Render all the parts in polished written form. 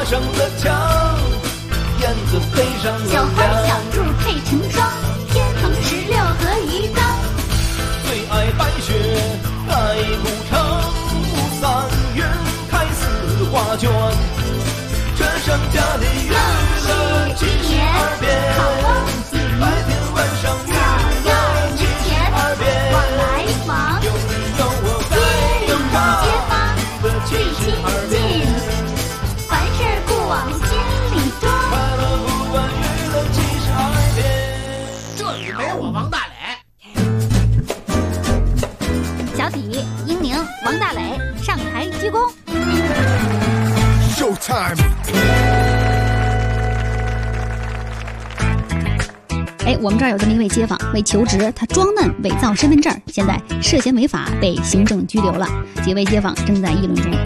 上了墙，燕子飞上了小花小兔配成双，天蓬16和鱼缸。 最爱白雪，爱牧场，3月开4花卷。这上家里圆了72遍，白天晚上圆了72遍。 往来往， 有你有我在街里街坊最亲 72遍。 近，凡事不往心里装。 快乐不完娱乐72遍。 这里没我王大磊。 小底、英宁、王大磊上台鞠躬。 Showtime！ 我们这儿有这么一位街坊，为求职，他装嫩伪造身份证，现在涉嫌违法被行政拘留了。几位街坊正在议论中。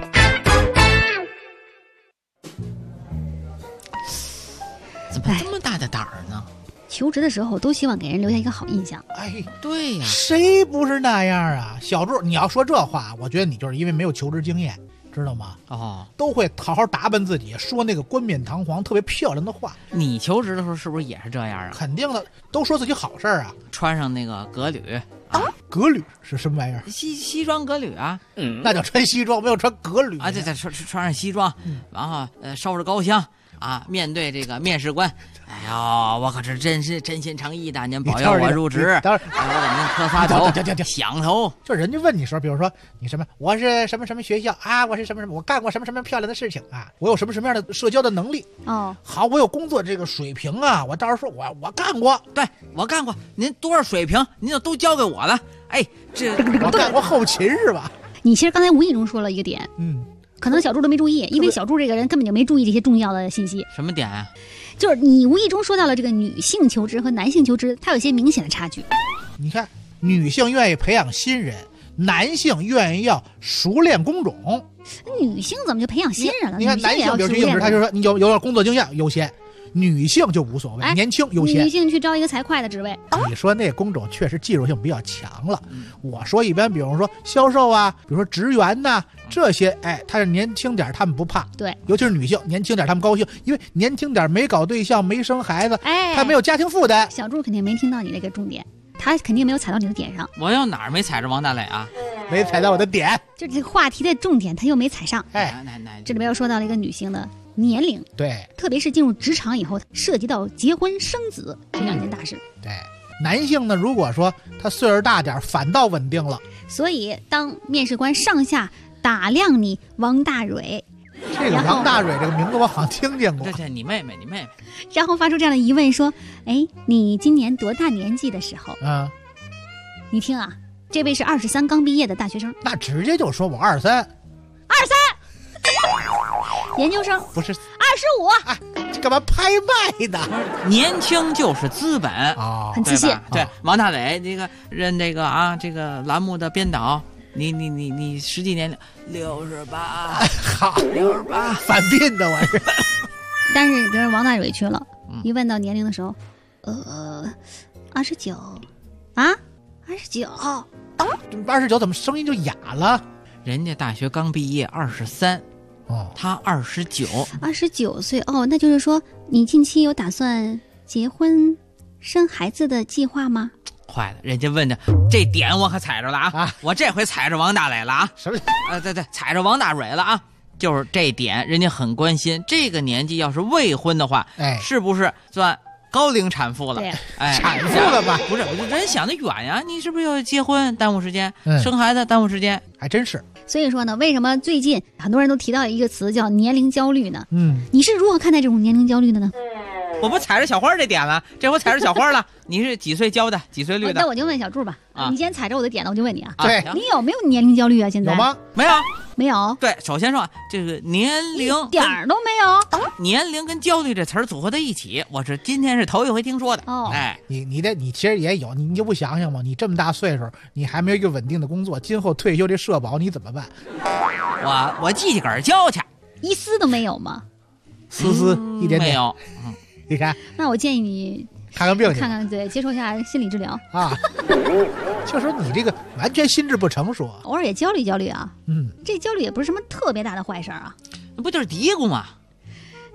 怎么这么大的胆儿呢？ 求职的时候都希望给人留下一个好印象。 哎， 对呀， 谁不是那样啊？小柱，你要说这话，我觉得你就是因为没有求职经验，知道吗？ 哦， 都会好好打扮自己，说那个冠冕堂皇、特别漂亮的话。 你求职的时候是不是也是这样啊？ 肯定的，都说自己好事儿啊。 穿上那个革履啊，革履是什么玩意儿？ 西装革履啊， 那叫穿西装，没有穿革履啊。对，穿上西装，然后烧着高香啊，面对这个面试官。哎呦，我可是真心诚意的，您保佑我入职， 当然， 我给您磕发头，响头。 就人家问你时候，比如说你什么，我是什么什么学校啊，我是什么什么，我干过什么什么漂亮的事情啊，我有什么什么样的社交的能力哦， 好，我有工作这个水平啊，我到时候说我干过， 对我干过，您多少水平，您就都交给我了。哎，这我干过后勤是吧？ 你其实刚才无意中说了一个点，可能小柱都没注意，因为小柱这个人根本就没注意这些重要的信息。 什么点啊？ 就是你无意中说到了这个女性求职和男性求职，它有些明显的差距。 你看，女性愿意培养新人，男性愿意要熟练工种。 女性怎么就培养新人了？ 你看男性比如去应试，他就说你有点工作经验优先。女性就无所谓，年轻优先。 女性去招一个财会的职位， 你说那工种确实技术性比较强了。我说一般，比如说销售啊，比如说职员呐，这些，他是年轻点，他们不怕。 对， 尤其是女性年轻点，他们高兴，因为年轻点没搞对象，没生孩子，他没有家庭负担。 小柱肯定没听到你那个重点，他肯定没有踩到你的点上。 我要哪儿没踩着王大磊啊？ 没踩到我的点， 就这个话题的重点他又没踩上。这里边又说到了一个女性的年龄， 对， 特别是进入职场以后，涉及到结婚生子这两件大事。 对，男性呢，如果说他岁数大点，反倒稳定了。 所以当面试官上下打量你王大蕊， 这个王大蕊这个名字我好像听见过。 这你妹妹， 然后发出这样的疑问说：“哎，你今年多大年纪的时候？”你听啊，这位是23刚毕业的大学生， 那直接就说我23， 研究生不是 25， 这干嘛拍卖的？ 年轻就是资本啊， 很自信。 对，王大磊这个任这个啊，这个栏目的编导，你实际年龄68， 好68，反聘的我是。 但是比如王大蕊去了，一问到年龄的时候，29啊，29 怎么声音就哑了？ 人家大学刚毕业23，他29 岁哦，那就是说你近期有打算结婚生孩子的计划吗？ 坏了，人家问的这点我可踩着了啊！我这回踩着王大磊了啊！ 什么？ 对，踩着王大蕊了啊！就是这点，人家很关心。这个年纪要是未婚的话，是不是算高龄产妇了？ 产妇了吧？ 不是，人想得远呀！你是不是要结婚耽误时间，生孩子耽误时间？ 还真是。 所以说呢，为什么最近很多人都提到一个词叫年龄焦虑呢？你是如何看待这种年龄焦虑的呢？ 我不踩着小花这点了，这回踩着小花了。你是几岁交的？几岁绿的？ 那我就问小柱吧。你既然踩着我的点了，我就问你啊。 对， 你有没有年龄焦虑啊？现在有吗？ 没有。 对，首先说这个年龄一点都没有。 年龄跟焦虑这词儿组合在一起，我是今天是头一回听说的。 你其实也有，你就不想想吗？你这么大岁数，你还没有一个稳定的工作，今后退休这社保你怎么办？ 我记起根交去， 一丝都没有吗？ 丝一点点没有。 你看， 那我建议你看看病去， 对，接受一下心理治疗啊。就说你这个完全心智不成熟， 偶尔也焦虑啊。这焦虑也不是什么特别大的坏事啊。 那不就是嘀咕吗？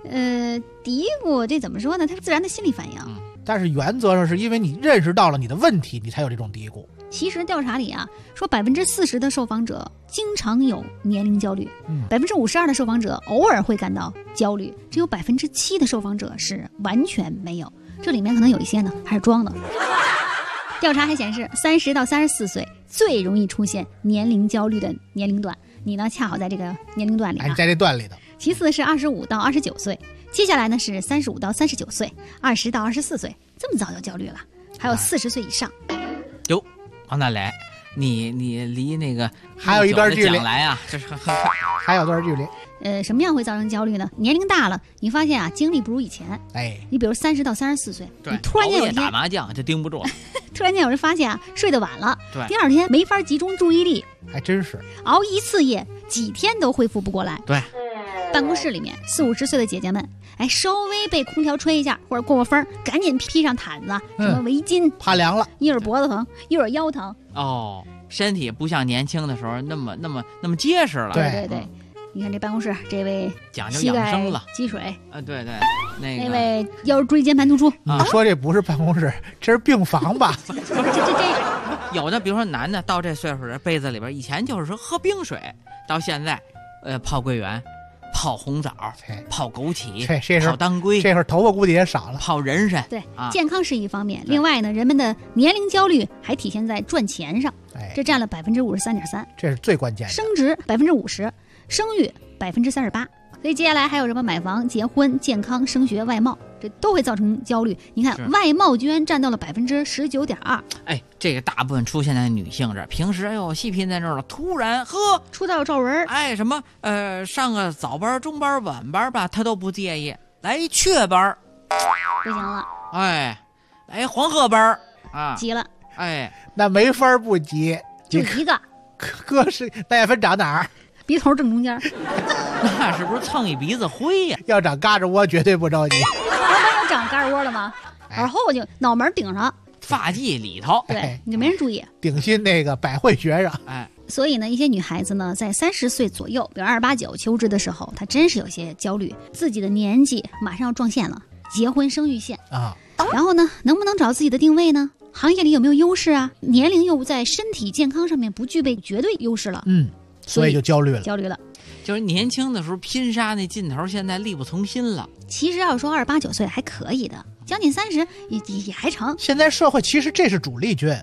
嘀咕这怎么说呢？它是自然的心理反应。 但是原则上是因为你认识到了你的问题，你才有这种嘀咕。 其实调查里啊，说40%的受访者经常有年龄焦虑，52%的受访者偶尔会感到焦虑，只有7%的受访者是完全没有。这里面可能有一些呢还是装的。调查还显示，30到34岁最容易出现年龄焦虑的年龄段，你呢恰好在这个年龄段里， 你在这段里的。 其次是25到29岁，接下来呢是35到39岁，20到24岁，这么早就焦虑了，还有40岁以上。 哟，王大雷，你离那个还有一段距离来啊，这是还有段距离。 什么样会造成焦虑呢？年龄大了，你发现啊，精力不如以前。你比如30到34岁，你突然间有一天打麻将就盯不住了， 突然间有人发现啊，睡得晚了， 对， 第二天没法集中注意力， 还真是熬一次夜，几天都恢复不过来。 对， 办公室里面40、50岁的姐姐们，稍微被空调吹一下或者过风，赶紧披上毯子，什么围巾， 怕凉了， 一会儿脖子疼，一会儿腰疼。 身体不像年轻的时候那么结实了。 对，你看这办公室这位讲究养生了， 积水对， 那位腰椎间盘突出。 你说这不是办公室，这是病房吧？ 这有的，比如说男的到这岁数的被子里边，以前就是说喝冰水，到现在泡桂圆、泡红枣、泡枸杞、泡当归， 这会儿头发估计也少了， 泡人参。 对，健康是一方面，另外呢，人们的年龄焦虑还体现在赚钱上，这占了53.3%， 这是最关键的。 升职50%，生育38%，所以接下来还有什么买房、结婚、健康、升学、外貌，这都会造成焦虑。你看，外貌居然占到了19.2%。 这个大部分出现在女性这儿，平时细皮在这儿了，突然出道皱纹， 什么上个早班、中班、晚班吧，她都不介意，来一雀班不行了， 来黄鹤班啊， 急了， 那没法不急， 就一个， 哥是那也分长哪儿？ 鼻头正中间， 那是不是蹭一鼻子灰呀？ 要长嘎吱窝绝对不着急。 要长嘎吱窝了吗？耳后就脑门顶上， 发髻里头， 对，你就没人注意。 顶新那个百会学生， 所以呢，一些女孩子呢，在30岁左右，比如28、29求职的时候，她真是有些焦虑，自己的年纪马上要撞线了，结婚生育线啊。 然后呢，能不能找自己的定位呢？行业里有没有优势啊？年龄又在身体健康上面不具备绝对优势了， 所以就焦虑了。 就是年轻的时候拼杀那劲头，现在力不从心了。 其实要说28、29岁还可以的，将近30也还成。 现在社会其实这是主力军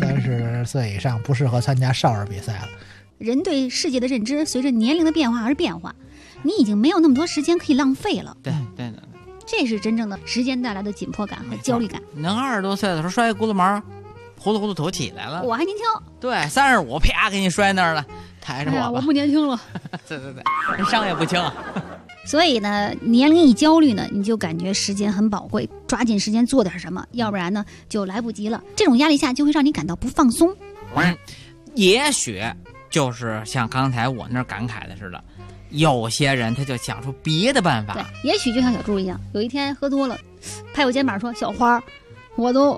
，30岁以上不适合参加少儿比赛了。 人对世界的认知随着年龄的变化而变化，你已经没有那么多时间可以浪费了。 对， 这是真正的时间带来的紧迫感和焦虑感。 能20多岁的时候摔一轱辘毛，糊涂头起来了。 我还年轻。 对，35啪给你摔那儿了，抬着我吧。 我不年轻了。 对，人伤也不轻啊。 所以呢，年龄一焦虑呢，你就感觉时间很宝贵，抓紧时间做点什么，要不然呢就来不及了。这种压力下就会让你感到不放松。 也许就是像刚才我那儿感慨的似的，有些人他就想出别的办法。 对，也许就像小猪一样，有一天喝多了，拍我肩膀说：“小花，我都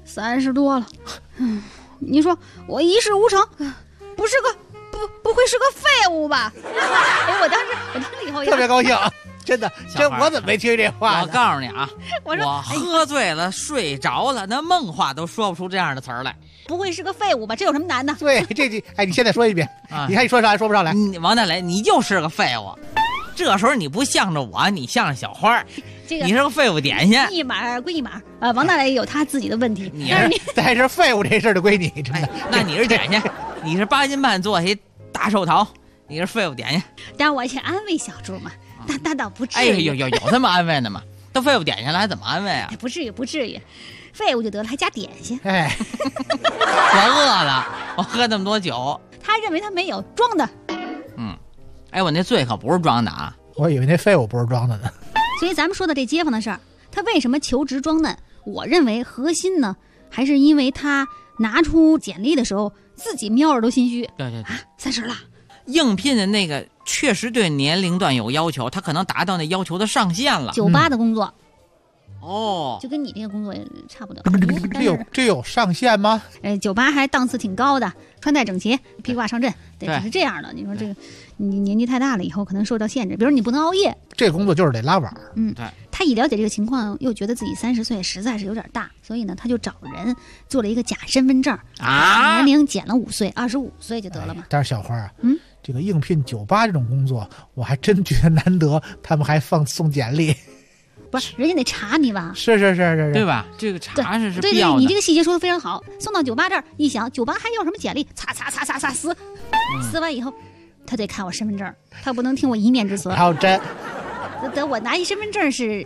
30多了，你说我一事无成，不会是个废物吧？”我当时以后特别高兴，真的，我怎么没听这话？ 我告诉你啊， 我喝醉了睡着了，那梦话都说不出这样的词儿来。 不会是个废物吧？这有什么难的？ 对，你现在说一遍，你看你说啥也说不上来。 王大雷，你就是个废物。这时候你不向着我，你向着小花，你是个废物点心。 一码归一码王大雷有他自己的问题， 但是废物这事儿就归你，真的。 那你是点心，你是8斤半做一大寿桃，你是废物点心。 但我去安慰小猪嘛，那倒不至于。 有这么安慰的吗？都废物点心了，还怎么安慰啊？ 不至于。废物就得了，还加点心。 我饿了，我喝那么多酒。 他认为他没有，装的。 我那醉可不是装的啊！ 我以为那废物不是装的呢。 所以咱们说的这街坊的事儿，他为什么求职装嫩？我认为核心呢，还是因为他拿出简历的时候，自己瞄着都心虚。 对 ，30了。 应聘的那个确实对年龄段有要求，他可能达到那要求的上限了。 酒吧的工作。 哦， 就跟你这个工作也差不多。 这有上限吗？ 酒吧还档次挺高的，穿戴整齐，披挂上阵，得是这样的。你说这个，你年纪太大了，以后可能受到限制，比如你不能熬夜。 这个工作就是得拉碗。 对。 他一了解这个情况，又觉得自己30岁实在是有点大，所以呢，他就找人做了一个假身份证啊， 年龄减了5岁，25岁就得了嘛。 但是小花啊，这个应聘酒吧这种工作，我还真觉得难得，他们还送简历。 不是，人家得查你吧？ 是， 对吧？这个查是对必要的。 你这个细节说的非常好。送到酒吧这儿一想，酒吧还要什么简历？擦撕完以后，他得看我身份证，他不能听我一面之词。 还有真。 等我拿一身份证是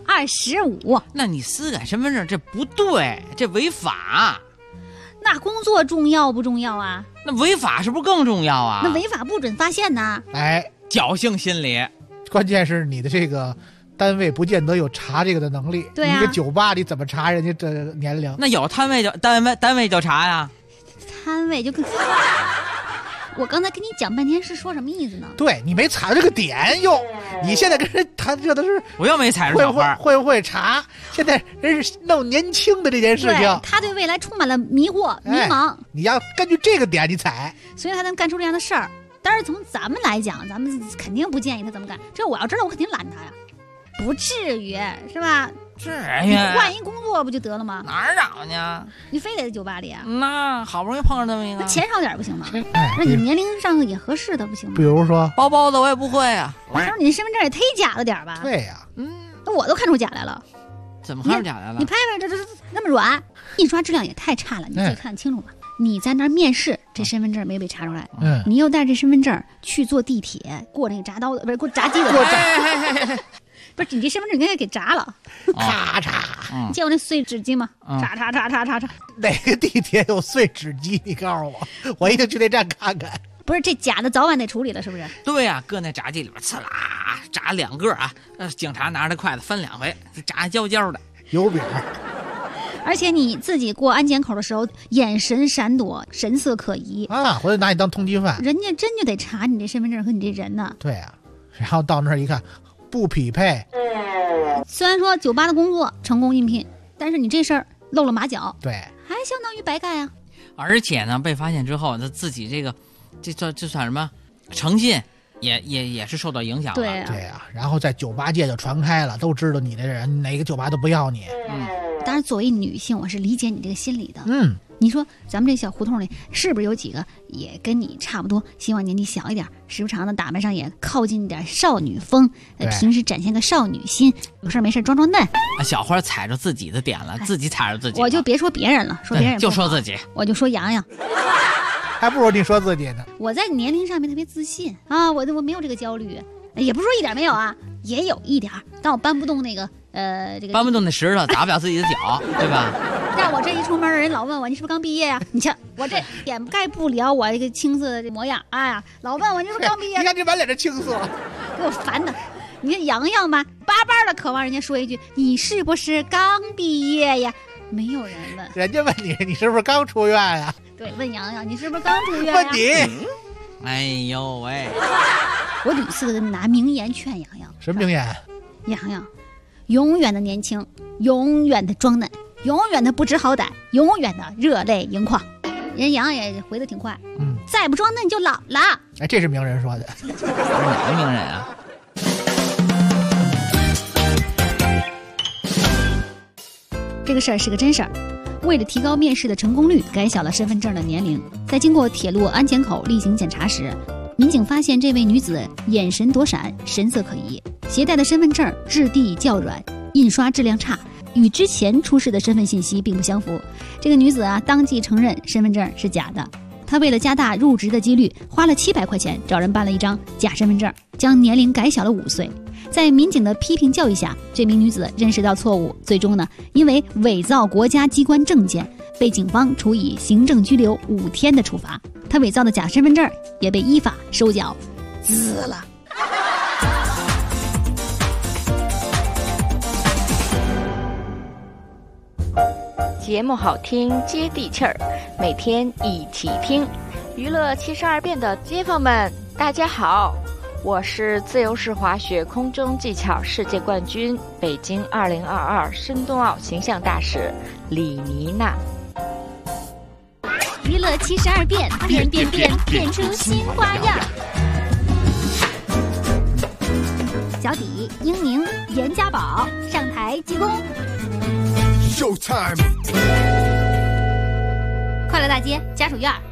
25， 那你私改身份证这不对，这违法。 那工作重要不重要啊？ 那违法是不是更重要啊？ 那违法不准发现呐。 侥幸心理， 关键是你的这个单位不见得有查这个的能力。 对啊， 你个酒吧你怎么查人家这年龄？ 那有单位就查呀。 摊位就更。我刚才跟你讲半天是说什么意思呢？ 对，你没踩到这个点哟。你现在跟人谈这的是， 我又没踩着小花， 会不会查？现在人是弄年轻的这件事情， 他对未来充满了迷惑、迷茫。 你要根据这个点你踩， 所以他能干出这样的事儿。但是从咱们来讲，咱们肯定不建议他这么干。这我要知道，我肯定拦他呀，不至于是吧？你换一工作不就得了吗？ 哪儿找呢？ 你非得在酒吧里啊？ 那好不容易碰上这么一个， 那钱少点不行吗？那你年龄上也合适的不行吗？ 比如说包包的我也不会啊。 我说你身份证也忒假了点吧？ 对呀， 那我都看出假来了。 怎么看出假来了？ 你拍这那么软，印刷质量也太差了，你自己看清楚吧。你在那儿面试，这身份证没被查出来，你又带着身份证去坐地铁，过那个铡刀的，不是过闸机的，不是你这身份证应该给砸了， 咔嚓！ 你见过那碎纸机吗？嚓嚓嚓嚓嚓嚓！ 哪个地铁有碎纸机？你告诉我，我一定去那站看看。 不是这假的早晚得处理了，是不是？ 对呀，搁那闸机里边，呲啦炸2个啊！警察拿着筷子分2回，炸焦焦的油饼。 而且你自己过安检口的时候，眼神闪躲，神色可疑啊！回头拿你当通缉犯， 人家真就得查你这身份证和你这人呢。 对啊，然后到那儿一看，不匹配。 虽然说酒吧的工作成功应聘，但是你这事儿露了马脚， 对， 还相当于白干啊。 而且呢，被发现之后，他自己这算什么诚信？也是受到影响了。 对啊，然后在酒吧界就传开了，都知道你这人哪个酒吧都不要你。 当然作为女性，我是理解你这个心理的。你说咱们这小胡同里是不是有几个也跟你差不多，希望年纪小一点，时不常的打扮上也靠近一点少女风，平时展现个少女心，有事没事装装嫩。 小花踩着自己的点了，自己踩着自己。 我就别说别人了，说别人就说自己， 我就说洋洋。 还不如你说自己呢。 我在年龄上面特别自信啊，我没有这个焦虑，也不是说一点没有啊，也有一点，但我搬不动那个这个搬不动那石头，砸不了自己的脚，对吧？ 但我这一出门，人老问我你是不是刚毕业啊？你瞧我这掩盖不了我这个青涩的模样，哎呀，老问我你是不是刚毕业？ 你看这满脸的青涩， 给我烦的。你看洋洋吧，巴巴的渴望人家说一句你是不是刚毕业呀？没有人问， 人家问你是不是刚出院呀？ 对，问洋洋你是不是刚出院呀？ 问你， 哎呦喂！ 我屡次的拿名言劝洋洋。 什么名言？ 洋洋，永远的年轻，永远的装嫩，永远的不知好歹，永远的热泪盈眶。人洋也回得挺快，再不装嫩就老了。 哎，这是名人说的。 这是哪个名人啊？ 这个事儿是个真事儿。为了提高面试的成功率，改小了身份证的年龄。在经过铁路安检口例行检查时，民警发现这位女子眼神躲闪，神色可疑，携带的身份证质地较软，印刷质量差，与之前出示的身份信息并不相符。这个女子当即承认身份证是假的。她为了加大入职的几率，花了700块钱找人办了一张假身份证，将年龄改小了5岁。在民警的批评教育下，这名女子认识到错误，最终因为伪造国家机关证件，被警方处以行政拘留5天的处罚。她伪造的假身份证也被依法收缴滋了。 节目好听接地气儿，每天一起听。娱乐72变的街坊们，大家好， 我是自由式滑雪空中技巧世界冠军、北京2022深冬奥形象大使李妮娜。 娱乐72变，变变变，变出新花样。脚底、英宁、严家宝上台鞠躬。 Showtime！ 快乐大街家属院。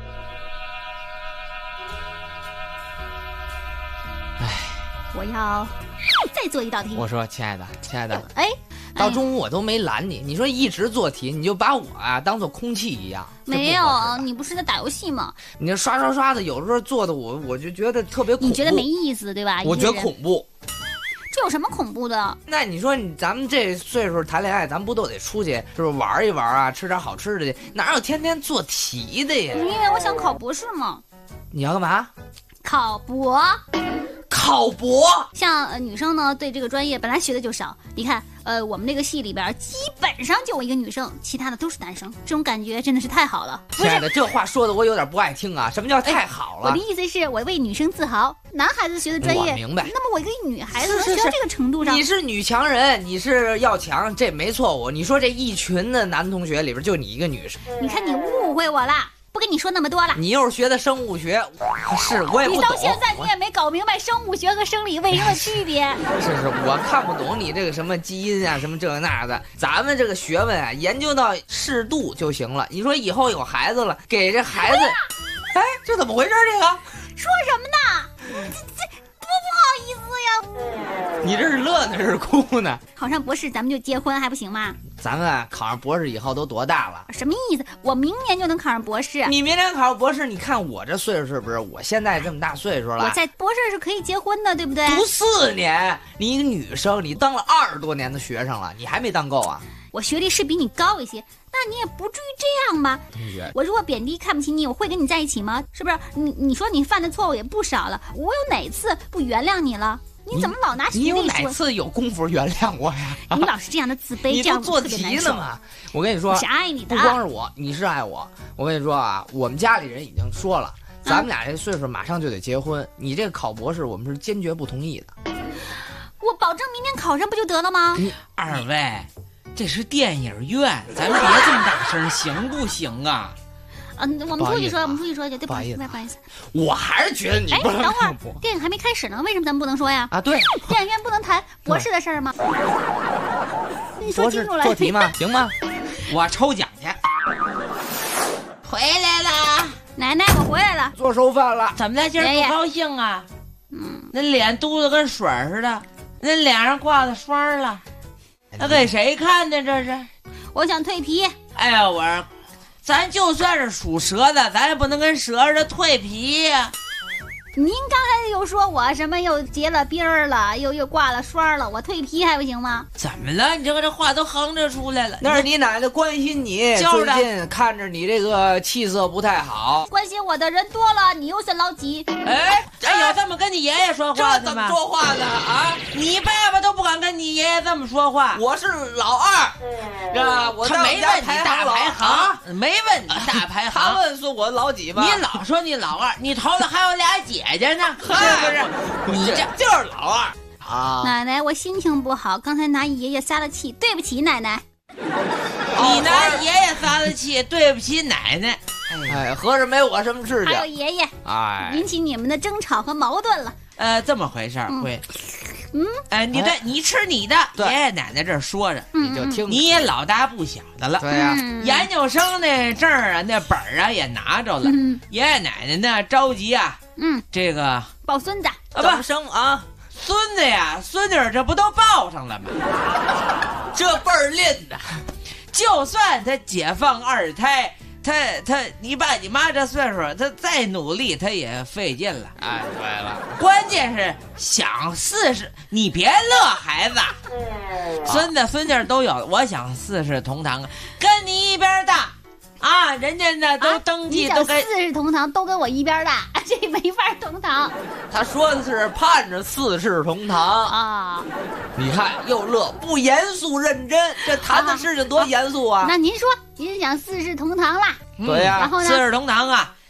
我要再做一道题。 我说，亲爱的， 哎， 到中午我都没拦你，你说一直做题，你就把我啊当做空气一样。 没有，你不是在打游戏吗？ 你这刷的，有时候做的我就觉得特别恐怖。 你觉得没意思对吧？ 我觉得恐怖。 这有什么恐怖的？ 那你说咱们这岁数谈恋爱，咱们不都得出去是不是玩一玩啊，吃点好吃的去？哪有天天做题的呀？ 因为我想考博士嘛。 你要干嘛？ 考博。 考博， 像女生呢，对这个专业本来学的就少。你看，我们那个系里边基本上就我一个女生，其他的都是男生，这种感觉真的是太好了。 亲爱的，这话说的我有点不爱听啊！什么叫太好了？ 我的意思是我为女生自豪。男孩子学的专业， 我明白。 那么我一个女孩子能学到这个程度上， 你是女强人，你是要强，这没错误。你说这一群的男同学里边就你一个女生， 你看你误会我啦。不跟你说那么多了， 你又是学的生物学，是我也不懂。 你到现在你也没搞明白生物学和生理为什么区别？ 是，我看不懂你这个什么基因啊，什么这那的。咱们这个学问啊，研究到适度就行了。你说以后有孩子了，给这孩子，哎，这怎么回事？这个说什么呢？这多不好意思呀！ 你这是乐呢，这是哭呢？ 考上博士咱们就结婚还不行吗？ 咱们啊，考上博士以后都多大了？ 什么意思？我明年就能考上博士。 你明年考上博士，你看我这岁数是不是？我现在这么大岁数了， 我在博士是可以结婚的，对不对？ 读4年，你一个女生，你当了20多年的学生了，你还没当够啊？ 我学历是比你高一些，那你也不至于这样吧？ 同学， 我如果贬低看不起你，我会跟你在一起吗？是不是？你说你犯的错误也不少了，我有哪次不原谅你了？你怎么老拿学历说？ 你有哪次有功夫原谅我呀？ 你老是这样的自卑， 你这样做题了吗？我跟你说， 我是爱你的， 不光是我，你是爱我。我跟你说啊，我们家里人已经说了，咱们俩这岁数马上就得结婚，你这个考博士，我们是坚决不同意的。 我保证明天考上不就得了吗？ 二位，这是电影院，咱别这么大声，行不行啊？ 我们出去说，去，对，不好意思。 我还是觉得你不能。 等会儿，电影还没开始呢，为什么咱们不能说呀？ 啊，对， 电影院不能谈博士的事儿吗？你说清楚了。 做题吗？行吗？ 我抽奖去。回来了， 奶奶，我回来了， 做收饭了。 怎么在今儿不高兴啊？那脸嘟得跟水似的，那脸上挂的霜了，那给谁看呢？这是？ 我想蜕皮。 哎呀，我说。咱就算是属蛇的，咱也不能跟蛇似的蜕皮呀。 您刚才又说我什么又结了冰儿了，又挂了霜了，我蜕皮还不行吗？ 怎么了？你这话都哼着出来了。 那是你奶奶关心你，最近看着你这个气色不太好。 关心我的人多了，你又是老几？ 哎，有这么跟你爷爷说话的吗？ 这怎么说话呢？啊， 你爸爸都不敢跟你爷爷这么说话。 我是老二， 他没问你大排行，没问你大排行。 他问说我老几吧？ 你老说你老二，你头子还有俩姐姐呢，是不是？ 你这就是老二啊！ 奶奶，我心情不好，刚才拿爷爷撒了气，对不起奶奶。 你拿爷爷撒的气，对不起奶奶。 哎，合着没我什么事情。 还有爷爷， 哎， 引起你们的争吵和矛盾了。 这么回事儿，会。你吃你的，爷爷奶奶这说着， 你就听。 你也老大不小的了， 对呀。 研究生那证啊，那本啊也拿着了。爷爷奶奶呢着急啊，这个抱孙子， 不生啊， 孙子呀，孙女这不都抱上了吗？ 这辈儿练的， 就算他解放二胎。你爸你妈这岁数，他再努力他也费劲了。 哎，对了， 关键是想试试，你别乐孩子，孙子孙女都有，我想四世同堂，跟你一边大啊，人家呢都登记都跟四世同堂，都跟我一边大，这没法同堂。 他说的是盼着四世同堂啊， 你看又乐，不严肃认真，这谈的事情多严肃啊！ 那您说，您想四世同堂啦？ 对呀， 然后呢？ 四世同堂啊，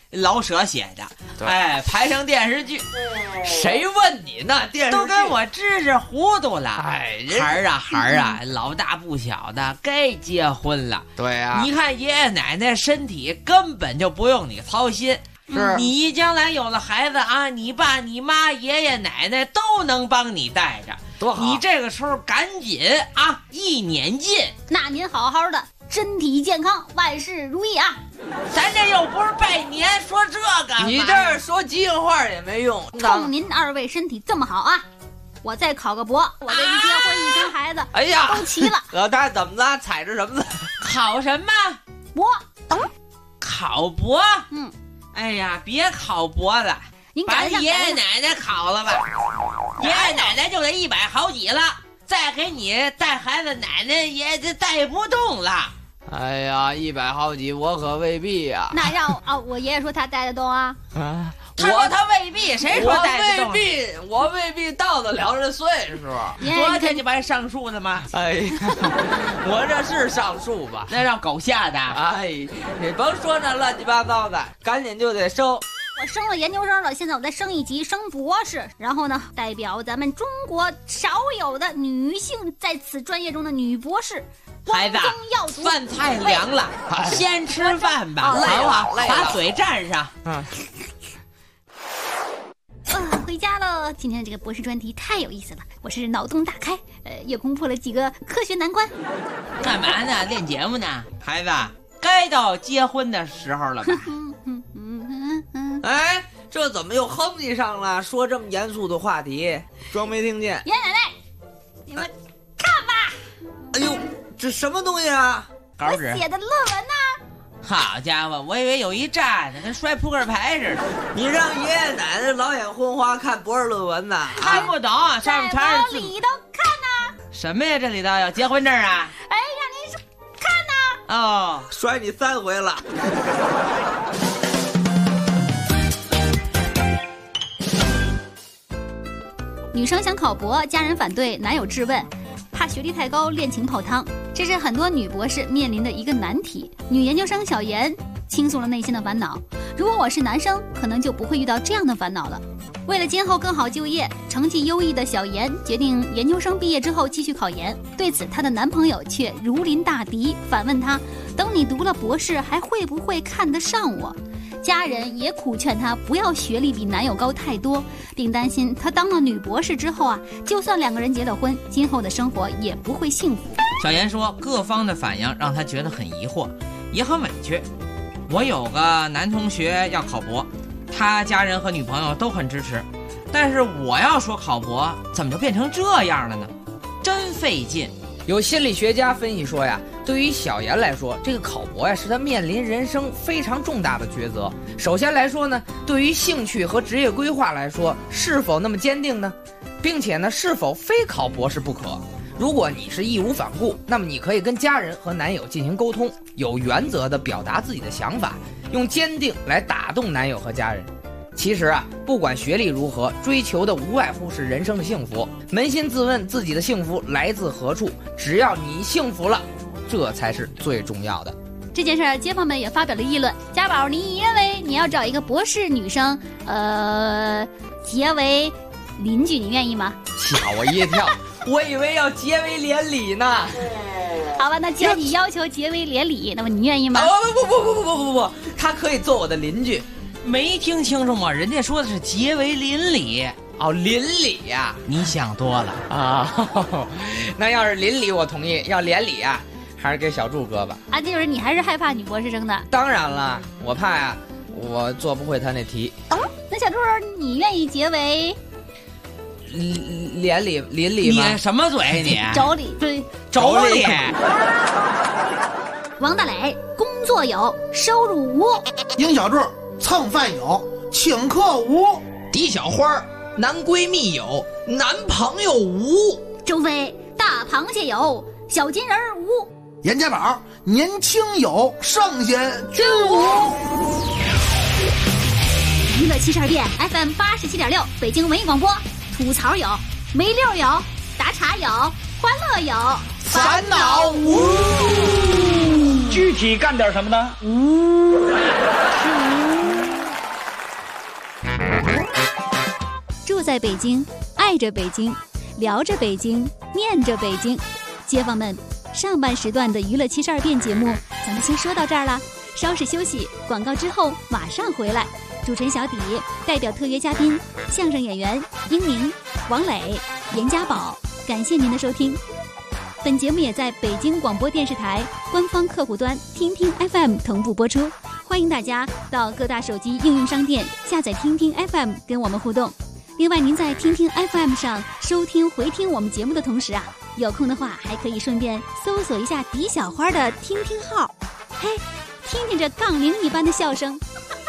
老舍写的， 对哎，拍成电视剧， 谁问你呢？电视剧都给我支持糊涂了。 哎， 孩儿啊，老大不小的该结婚了。 对啊， 你看爷爷奶奶身体根本就不用你操心， 是你一将来有了孩子啊，你爸你妈爷爷奶奶都能帮你带着， 多好！ 你这个时候赶紧啊一撵进。 那您好好的，身体健康，万事如意啊！ 咱这又不是拜年，说这个你这儿说吉祥话也没用。 冲您二位身体这么好啊，我再考个博，我这一结婚一生孩子， 哎呀， 都齐了。 老大怎么了？踩着什么呢？ 考什么博？ 考博？哎呀，别考博了， 您把赶上爷爷奶奶考了吧，爷爷奶奶就得100好几了，再给你带孩子，奶奶也就带不动了。 哎呀，100好几，我可未必呀。 那让我爷爷说他带得动啊。 啊， 他说他未必，谁说带得动？ 我未必到得了这岁数。 昨天你不还上树呢吗？ 哎呀，我这是上树吧？ 那让狗吓的。 哎，你甭说那乱七八糟的，赶紧就得生。 我升了研究生了，现在我再升一级，升博士。然后呢，代表咱们中国少有的女性在此专业中的女博士。 孩子，饭菜凉了，先吃饭吧，好不好？把嘴蘸上。 回家了。今天这个博士专题太有意思了，我是脑洞大开，也攻破了几个科学难关。 干嘛呢？练节目呢？孩子，该到结婚的时候了吧？ 哎，这怎么又哼唧上了？说这么严肃的话题，装没听见。 爷爷奶奶，你们看吧。 哎呦，这什么东西啊？ 我写的论文呢。 好家伙，我以为有一炸的，跟摔扑克牌似的。 你让爷爷奶奶老眼昏花看博士论文呢？ 看不懂，上面全是字。 往里头看呢。 什么呀？这里头有结婚证啊？ 哎，让您说看呢。 哦， 摔你3回了。 女生想考博，家人反对，男友质问，怕学历太高，恋情泡汤，这是很多女博士面临的一个难题。女研究生小妍倾诉了内心的烦恼，如果我是男生，可能就不会遇到这样的烦恼了。为了今后更好就业，成绩优异的小妍决定研究生毕业之后继续考研。对此，她的男朋友却如临大敌，反问她：等你读了博士，还会不会看得上我？家人也苦劝她不要学历比男友高太多，并担心她当了女博士之后啊，就算2个人结了婚，今后的生活也不会幸福。 小妍说，各方的反应让她觉得很疑惑，也很委屈。我有个男同学要考博，他家人和女朋友都很支持，但是我要说考博，怎么就变成这样了呢？真费劲。 有心理学家分析说呀，对于小妍来说，这个考博呀是她面临人生非常重大的抉择。首先来说呢，对于兴趣和职业规划来说，是否那么坚定呢？并且呢，是否非考博士不可？如果你是义无反顾，那么你可以跟家人和男友进行沟通，有原则地表达自己的想法，用坚定来打动男友和家人。其实啊，不管学历如何，追求的无外乎是人生的幸福。扪心自问，自己的幸福来自何处？只要你幸福了，这才是最重要的。 这件事，街坊们也发表了议论。家宝，你认为你要找一个博士女生，结为邻居，你愿意吗？ 吓我一跳，我以为要结为连理呢。 好吧，那既然你要求结为连理，那么你愿意吗？ 不，他可以做我的邻居。 没听清楚吗？人家说的是结为邻里。 哦，邻里呀， 你想多了啊。那要是邻里我同意，要连理啊，还是给小柱哥吧。 啊，就是你还是害怕女博士生的？ 当然了，我怕呀，我做不会他那题。 那小柱，你愿意结为邻里吗？ 你什么嘴你？ 妯娌，对， 妯娌。 王大磊，工作有，收入无。 英小柱，蹭饭有，请客无。 狄小花，男闺蜜有，男朋友无。 周飞，大螃蟹有，小金人无。 严家宝，年轻有，剩下均无。 娱乐72变 FM 87.6，北京文艺广播。吐槽有，没溜有，打岔有，欢乐有， 烦恼无。 具体干点什么呢？ 住在北京，爱着北京，聊着北京，念着北京。街坊们，上半时段的娱乐72变节目咱们先说到这儿了，稍事休息，广告之后马上回来。主持人小底代表特约嘉宾相声演员英明、王磊、严家宝，感谢您的收听。本节目也在北京广播电视台官方客户端听听 FM 同步播出，欢迎大家到各大手机应用商店下载听听 FM 跟我们互动。另外您在听听 FM 上收听回听我们节目的同时啊，有空的话还可以顺便搜索一下狄小花的听听号，嘿，听听这杠铃一般的笑声。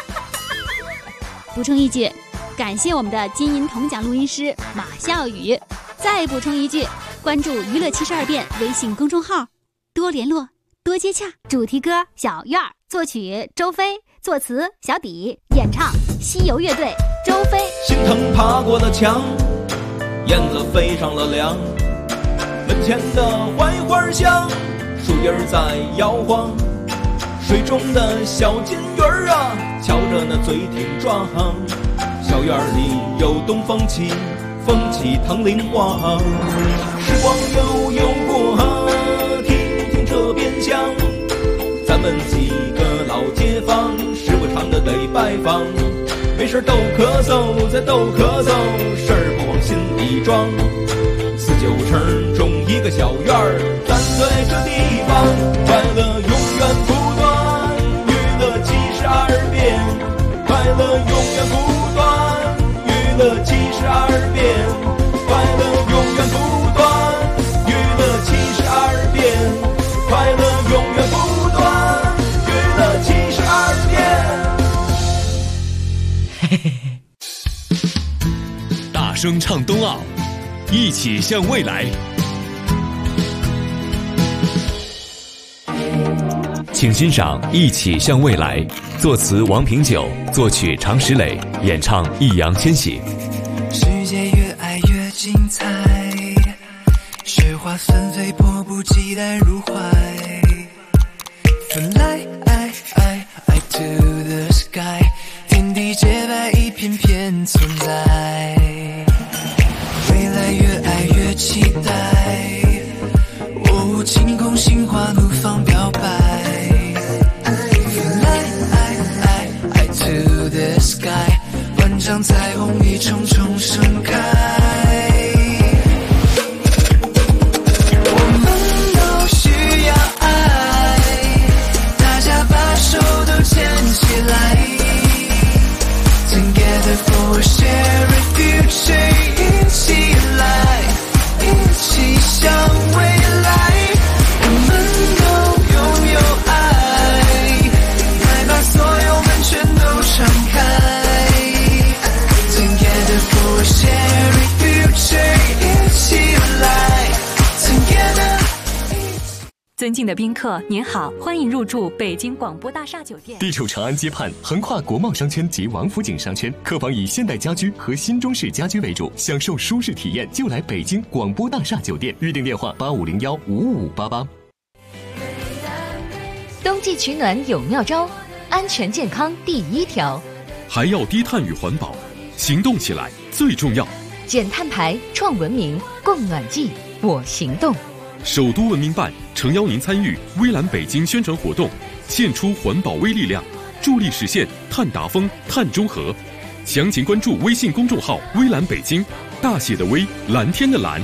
补充一句，感谢我们的金银铜奖录音师马笑宇。再补充一句，关注娱乐72变微信公众号，多联络，多接洽。主题歌小院儿，作曲周飞，作词小底，演唱西游乐队周飞。 心疼爬过了墙，燕子飞上了梁，门前的槐花香，树叶在摇晃，水中的小金鱼儿啊，瞧着那嘴挺壮。小院里有东风起，风起唐林花，时光悠悠过，听听这边厢，咱们几个老街坊时不常的得拜访，没事逗咳嗽，再逗咳嗽，事儿不往心里装。49城中一个小院儿，咱在这地方，快乐永远不断，娱乐72变，快乐永远不断，娱乐72变，快乐永远不断，娱乐72变，快乐永远不断，娱乐72变。 大声唱冬奥，一起向未来。请欣赏《一起向未来》，作词王平久，作曲常石磊，演唱易烊千玺。 世界越爱越精彩，雪花纷飞，迫不及待入怀。Fly to the sky， 天地洁白，一片片存在。未来越爱越期待，晴空心花怒放表白。Fly to the sky， 万丈彩虹一重重盛开。我们都需要爱，大家把手都牵起来。Together for a shared future， 一起来，一起向未来。我们都拥有爱，来把所有门全都敞开。Together for a shared future， 一起来。Together。 尊敬的宾客，您好，欢迎入住北京广播大厦酒店。 地处长安街畔，横跨国贸商圈及王府井商圈，客房以现代家居和新中式家居为主，享受舒适体验就来北京广播大厦酒店。预订电话8501-55588。 冬季取暖有妙招，安全健康第一条， 还要低碳与环保，行动起来最重要。 减碳排，创文明，供暖季，我行动。 首都文明办诚邀您参与微蓝北京宣传活动，献出环保微力量，助力实现碳达峰、碳中和。详情关注微信公众号“微蓝北京”，大写的微，蓝天的蓝。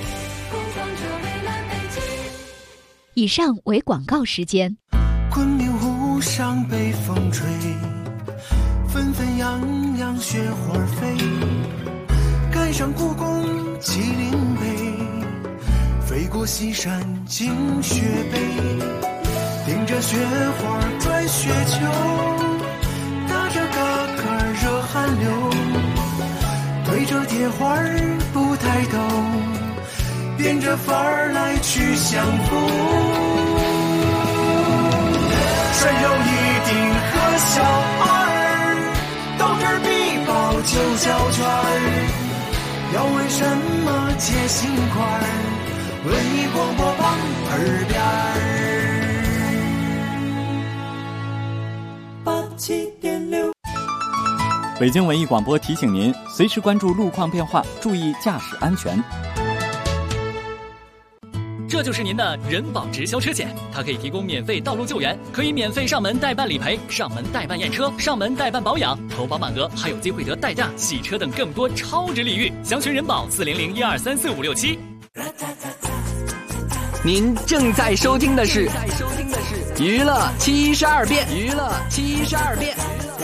以上为广告时间。 昆明湖上北风吹，纷纷扬扬雪花飞，赶上故宫麒麟碑，飞过西山进雪北，顶着雪花转雪球，打着嘎嘎热汗流，对着铁环不抬头，变着法儿来去相逢。穿肉一顶和小二，斗智必报九角圈儿，要为什么接心块儿？文艺广播榜耳边儿，87.6。 北京文艺广播提醒您，随时关注路况变化，注意驾驶安全。 这就是您的人保直销车险，它可以提供免费道路救援，可以免费上门代办理赔、上门代办验车、上门代办保养，投保满额还有机会得代驾、洗车等更多超值礼遇。详询人保40012345567。 您正在收听的是娱乐72变，娱乐72变。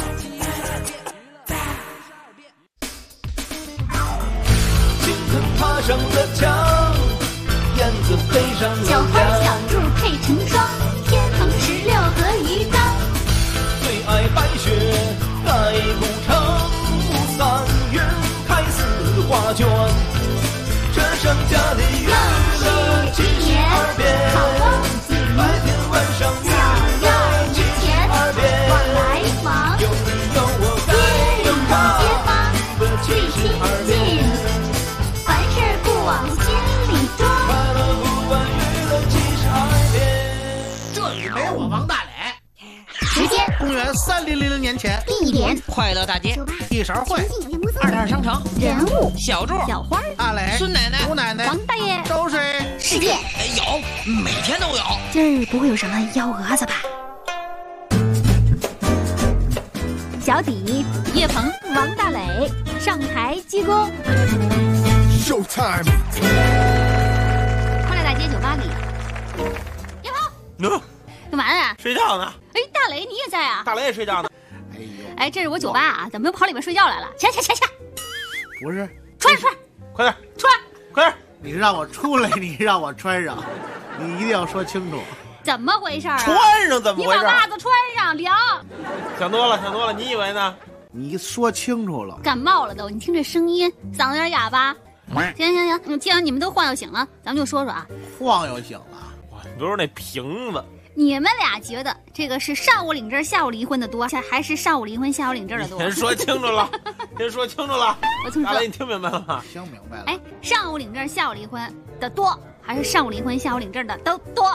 青藤爬上了墙，燕子飞上了小花小兔配成双，天蓬16和鱼缸。 最爱白雪盖古城，3月开4画卷。这上家的娱乐72变，白天晚上娱乐72变。 往来往， 有你有我该有他， 街坊最亲近，凡事不往心里装。 快乐不完娱乐72变。 这里没我王大磊。 时间： 公元3000年前。 地点： 快乐大街。 一勺烩。 22商城。 人物： 小柱、 小花、 大磊、 孙奶奶、 吴奶奶、 王大爷。 都是世界有，每天都有。 今儿不会有什么幺蛾子吧？小底、叶鹏、王大磊上台鞠躬。 Showtime。 快乐大街酒吧里，叶鹏，干嘛呢？ 睡觉呢。 哎，大磊你也在啊？ 大磊也睡觉呢。 哎，这是我酒吧啊，怎么又跑里面睡觉来了？下！ 不是， 穿， 快点穿， 快点！ 你让我出来，你让我穿上，你一定要说清楚。 怎么回事啊？ 穿上怎么回事？ 你把袜子穿上凉。 想多了，你以为呢？ 你说清楚了。 感冒了都，你听这声音，嗓子有点哑巴。行，既然你们都晃悠醒了，咱们就说说啊。 晃悠醒了。 你说说那瓶子。 你们俩觉得这个是上午领证下午离婚的多，还是上午离婚下午领证的多？ 先说清楚了， 我这么说， 大磊，你听明白了吗？ 听明白了。 哎，上午领证下午离婚的多，还是上午离婚下午领证的都多？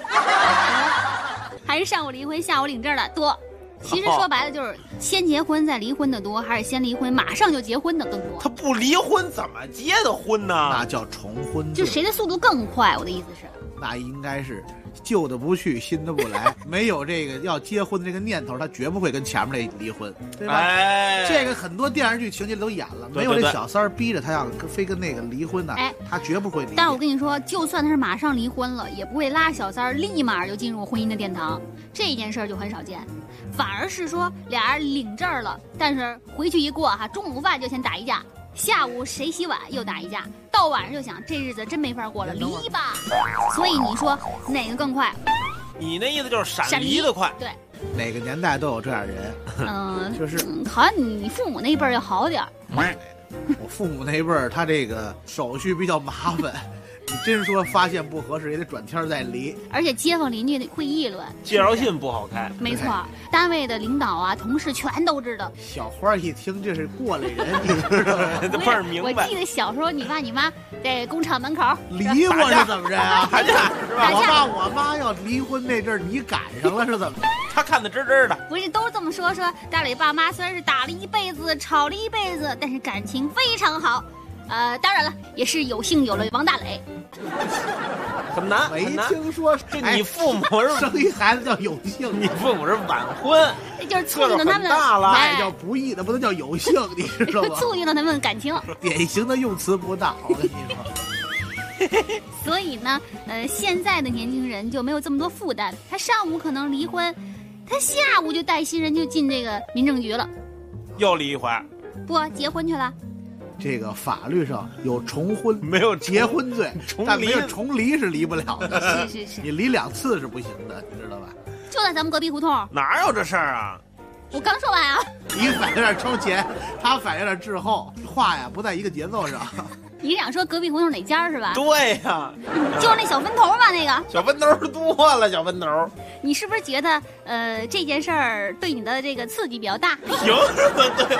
还是上午离婚下午领证的多？其实说白了就是先结婚再离婚的多，还是先离婚马上就结婚的更多？ 他不离婚怎么结的婚呢？ 那叫重婚。 就谁的速度更快？我的意思是， 那应该是旧的不去，新的不来，没有这个要结婚的这个念头，他绝不会跟前面那离婚，对吧？ 哎， 这个很多电视剧情节都演了，没有这小三儿逼着他要非跟那个离婚呢，他绝不会离。 但是我跟你说，就算他是马上离婚了，也不会拉小三儿立马就进入婚姻的殿堂，这件事儿就很少见。反而是说俩人领证了，但是回去一过哈，中午饭就先打一架，下午谁洗碗又打一架，到晚上就想这日子真没法过了，离吧。所以你说哪个更快？ 你那意思就是闪离的快。 对， 哪个年代都有这样人。就是好像你父母那辈儿要好点儿。 我父母那辈儿，他这个手续比较麻烦。你真说发现不合适，也得转天再离。 而且街坊邻居会议论， 介绍信不好开。 没错，单位的领导啊、同事全都知道。 小花一听这是过来人，你知道吗？ 倍儿明白。 我记得小时候，你爸你妈在工厂门口离我是怎么着啊？ 打架是吧？ 我妈要离婚那阵儿，你赶上了是怎么着？ 他看得真真的。 不是都这么说？说大磊爸妈虽然是打了一辈子、吵了一辈子，但是感情非常好。当然了，也是有幸有了王大磊。 很难， 没听说。 这你父母是生一孩子叫有幸， 你父母是晚婚， 就是促进了他们的大了， 那叫不义，那不能叫有幸，你知道吗？ 促进了他们的感情， 典型的用词不当，我跟你说。 所以呢，现在的年轻人就没有这么多负担，他上午可能离婚，他下午就带新人就进这个民政局了， 又离一回， 不结婚去了。 这个法律上有重婚， 没有结婚罪，但没有重离是离不了的。 是， 你离2次是不行的，你知道吧？ 就在咱们隔壁胡同。 哪有这事儿啊？ 我刚说完啊。 你反应有点超前，他反应有点滞后，话呀不在一个节奏上。 你想说隔壁胡同哪家是吧？ 对呀， 就是那小分头吧，那个小分头多了，小分头。 你是不是觉得这件事儿对你的这个刺激比较大？ 凭什么对？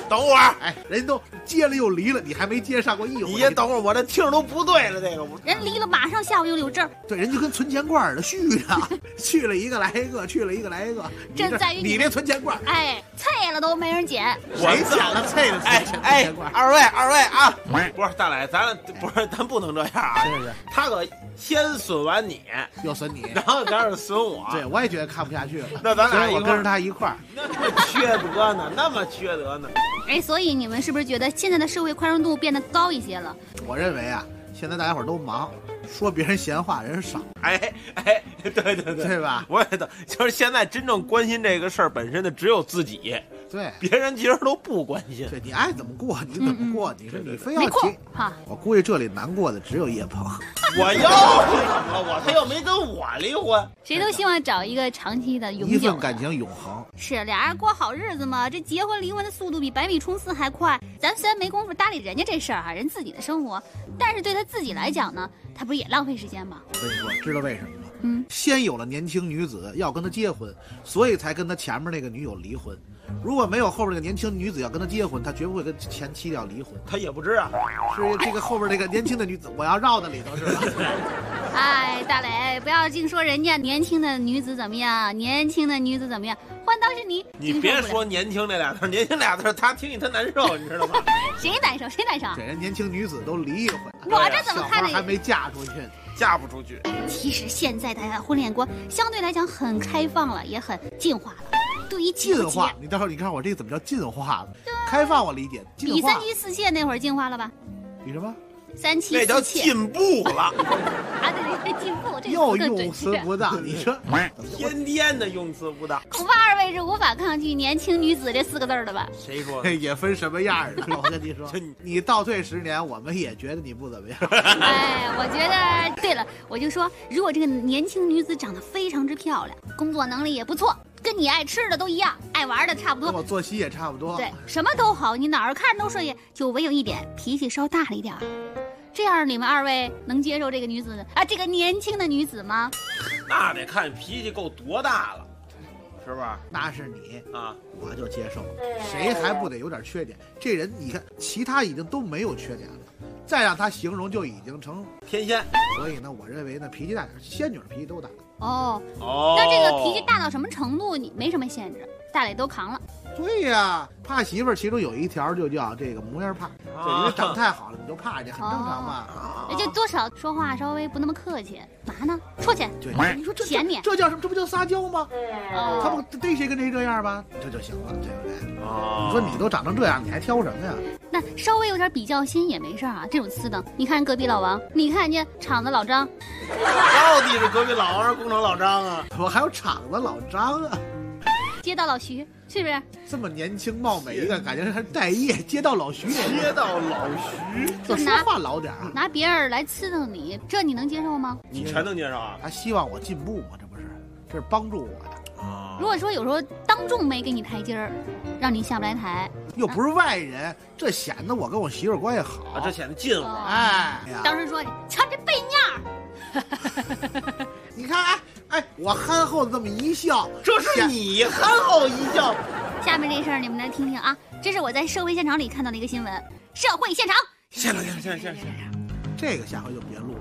等会儿， 哎，人都接了又离了，你还没接上过一回。 你先等会儿，我这听着都不对了，这个人离了马上下午又有证。 对，人就跟存钱罐的续着，去了一个来一个，去了一个来一个。 这在于你这存钱罐， 哎，菜了都没人捡。 谁捡了菜的存钱罐？ 二位啊，不是大磊，咱不能这样啊！ 是， 他可先损完你， 又损你， 然后开始损我。 对，我也觉得看不下去了。 那咱俩我跟着他一块儿， 那么缺德呢，那么缺德呢。 哎，所以你们是不是觉得现在的社会宽容度变得高一些了？ 我认为啊，现在大家伙都忙，说别人闲话人少。 哎，对吧？ 我也懂，就是现在真正关心这个事儿本身的只有自己， 对， 别人其实都不关心。 对，你爱怎么过你怎么过，你说你非要急哈。 我估计这里难过的只有叶鹏。 我又了，他又没跟我离婚。 谁都希望找一个长期的、永久的一份感情永恒。 是俩人过好日子嘛？这结婚离婚的速度比百米冲刺还快。咱虽然没工夫搭理人家这事儿哈，人自己的生活，但是对他自己来讲呢，他不是也浪费时间吗？ 我跟你说，知道为什么吗？先有了年轻女子要跟他结婚，所以才跟他前面那个女友离婚。如果没有后边那个年轻女子要跟他结婚，他绝不会跟前妻要离婚。 他也不知啊， 是这个后边那个年轻的女子，我要绕在里头是吧？ 哎，大磊，不要净说人家年轻的女子怎么样，年轻的女子怎么样，换当是你。 你别说年轻这俩字，年轻俩字他听着他难受，你知道吗？ 谁难受？谁难受？ 这人年轻女子都离一回， 我这怎么看着还没嫁出去？ 嫁不出去。 其实现在的婚恋观相对来讲很开放了，也很进化了。对于进化，你待会儿你看我这个怎么叫进化呢？开放我理解， 比三妻四妾那会儿进化了吧？ 比什么？ 三妻四妾那叫进步了。 啊，对，进步，这又用词不当，你说天天的用词不当。 恐怕二位是无法抗拒年轻女子这4个字的吧？ 谁说？ 也分什么样的。我跟你说，你倒退10年，我们也觉得你不怎么样。 哎，我觉得，对了，我就说，如果这个年轻女子长得非常之漂亮，工作能力也不错，跟你爱吃的都一样，爱玩的差不多， 跟我作息也差不多， 对，什么都好，你哪儿看着都顺眼，就唯有一点，脾气稍大了一点。这样你们二位能接受这个女子啊，这个年轻的女子吗？ 那得看脾气够多大了，是吧？ 那是你啊， 我就接受。谁还不得有点缺点？这人你看，其他已经都没有缺点了，再让他形容就已经成天仙。 所以呢，我认为呢，脾气大点，仙女脾气都大。 哦，那这个脾气大到什么程度？你没什么限制，大磊都扛了。 对呀，怕媳妇儿其中有一条就叫这个模样怕，就因为长太好了你就怕去，很正常嘛。 就多少说话稍微不那么客气，嘛呢？出去。 对，你说嫌你， 这叫什么？这不叫撒娇吗？他们逮谁跟谁这样吧，这就行了，对不对？你说你都长成这样，你还挑什么呀？ 那稍微有点比较心也没事啊，这种次等。你看隔壁老王，你看人家厂子老张， 到底是隔壁老王是工厂老张啊？ 我还有厂子老张啊。 街道老徐是不是？ 这么年轻貌美一个，感觉还待业。街道老徐， 街道老徐， 就说话老点啊。 拿别人来刺瞪你，这你能接受吗？ 你全能接受啊？ 他希望我进步嘛，这不是？这是帮助我的。 如果说有时候当众没给你台阶儿，让你下不来台， 又不是外人，这显得我跟我媳妇关系好， 这显得近我。 哎呀， 当时说你瞧这背面儿， 你看，哎，我憨厚的这么一笑， 这是你憨厚一笑。 下面这事儿你们来听听啊，这是我在社会现场里看到的一个新闻。社会现场， 现场， 这个下回就别录